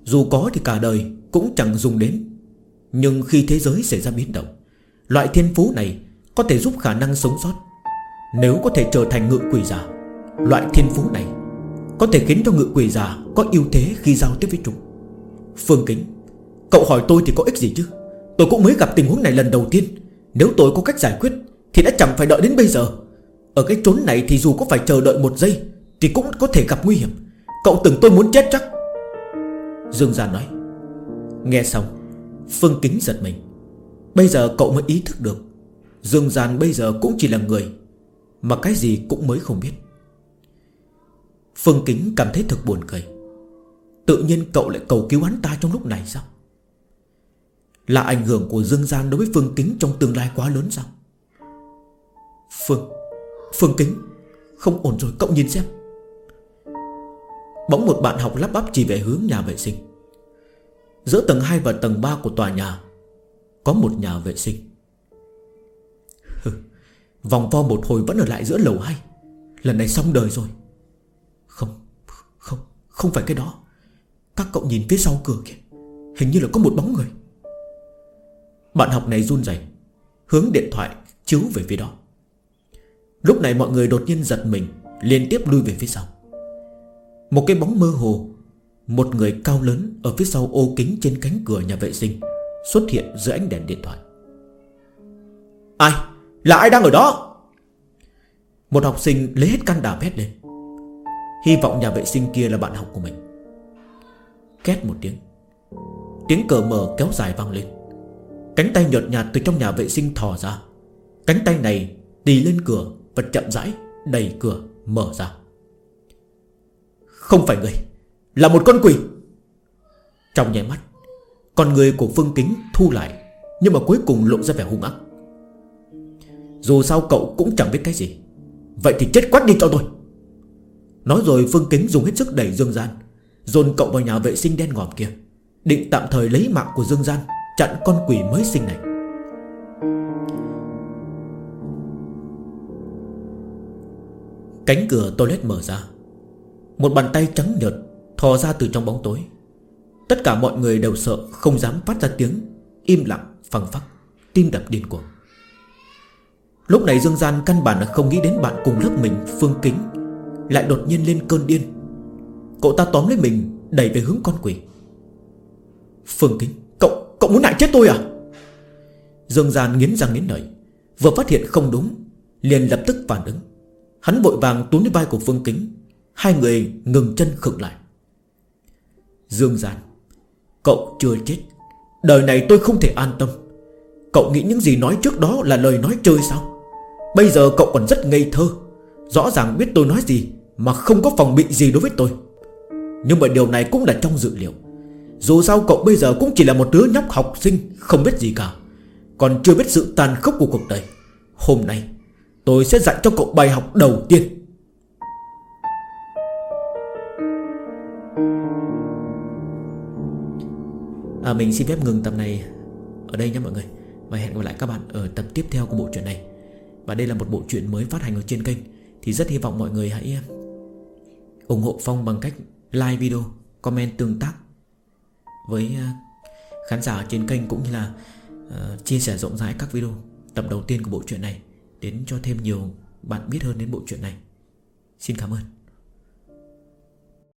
dù có thì cả đời cũng chẳng dùng đến. Nhưng khi thế giới xảy ra biến động, loại thiên phú này có thể giúp khả năng sống sót. Nếu có thể trở thành ngự quỷ giả, loại thiên phú này có thể khiến cho ngự quỷ giả có ưu thế khi giao tiếp với chúng. Phương Kính, cậu hỏi tôi thì có ích gì chứ? Tôi cũng mới gặp tình huống này lần đầu tiên. Nếu tôi có cách giải quyết thì đã chẳng phải đợi đến bây giờ. Ở cái chốn này thì dù có phải chờ đợi 1 giây thì cũng có thể gặp nguy hiểm. Cậu tưởng tôi muốn chết chắc? Dương Gian nói. Nghe xong, Phương Kính giật mình. Bây giờ cậu mới ý thức được Dương Gian bây giờ cũng chỉ là người, mà cái gì cũng mới không biết. Phương Kính cảm thấy thật buồn cười. Tự nhiên cậu lại cầu cứu hắn ta trong lúc này sao? Là ảnh hưởng của Dương Gian đối với Phương Kính trong tương lai quá lớn sao? Phương Kính, không ổn rồi, cậu nhìn xem. Bỗng một bạn học lắp bắp chỉ về hướng nhà vệ sinh. Giữa tầng 2 và tầng 3 của tòa nhà có một nhà vệ sinh. Vòng vo một hồi vẫn ở lại giữa lầu 2. Lần này xong đời rồi. Không phải cái đó. Các cậu nhìn phía sau cửa kìa, hình như là có một bóng người. Bạn học này run rẩy hướng điện thoại chiếu về phía đó. Lúc này mọi người đột nhiên giật mình, liên tiếp lui về phía sau. Một cái bóng mơ hồ, một người cao lớn ở phía sau ô kính trên cánh cửa nhà vệ sinh xuất hiện dưới ánh đèn điện thoại. Ai? Là ai đang ở đó? Một học sinh lấy hết can đảm hét lên. Hy vọng nhà vệ sinh kia là bạn học của mình. Két một tiếng, tiếng cờ mở kéo dài vang lên. Cánh tay nhợt nhạt từ trong nhà vệ sinh thò ra. Cánh tay này tì lên cửa và chậm rãi đẩy cửa mở ra. Không phải người, là một con quỷ. Trong nháy mắt, con người của Phương Kính thu lại, nhưng mà cuối cùng lộ ra vẻ hung ác. Dù sao cậu cũng chẳng biết cái gì, vậy thì chết quách đi cho tôi. Nói rồi Phương Kính dùng hết sức đẩy Dương Gian, dồn cậu vào nhà vệ sinh đen ngòm kia, định tạm thời lấy mạng của Dương Gian, chặn con quỷ mới sinh này. Cánh cửa toilet mở ra. Một bàn tay trắng nhợt thò ra từ trong bóng tối. Tất cả mọi người đều sợ, không dám phát ra tiếng, im lặng phăng phắc, tim đập điên cuồng. Lúc này Dương Gian căn bản là không nghĩ đến bạn cùng lớp mình Phương Kính lại đột nhiên lên cơn điên. Cậu ta tóm lấy mình đẩy về hướng con quỷ. Phương Kính, cậu muốn hại chết tôi à? Dương Gian nghiến răng nghiến lợi, vừa phát hiện không đúng liền lập tức phản ứng. Hắn vội vàng túm lấy vai của Phương Kính. Hai người ngừng chân khựng lại. Dương Gian, cậu chưa chết. Đời này tôi không thể an tâm. Cậu nghĩ những gì nói trước đó là lời nói chơi sao? Bây giờ cậu còn rất ngây thơ, rõ ràng biết tôi nói gì mà không có phòng bị gì đối với tôi. Nhưng mà điều này cũng là trong dự liệu. Dù sao cậu bây giờ cũng chỉ là một đứa nhóc học sinh, không biết gì cả, còn chưa biết sự tàn khốc của cuộc đời. Hôm nay tôi sẽ dạy cho cậu bài học đầu tiên. Mình xin phép ngừng tập này ở đây nhé mọi người, và hẹn gặp lại các bạn ở tập tiếp theo của bộ truyện này. Và đây là một bộ truyện mới phát hành ở trên kênh, thì rất hy vọng mọi người hãy ủng hộ Phong bằng cách like video, comment tương tác với khán giả ở trên kênh, cũng như là chia sẻ rộng rãi các video tập đầu tiên của bộ truyện này đến cho thêm nhiều bạn biết hơn đến bộ truyện này. Xin cảm ơn.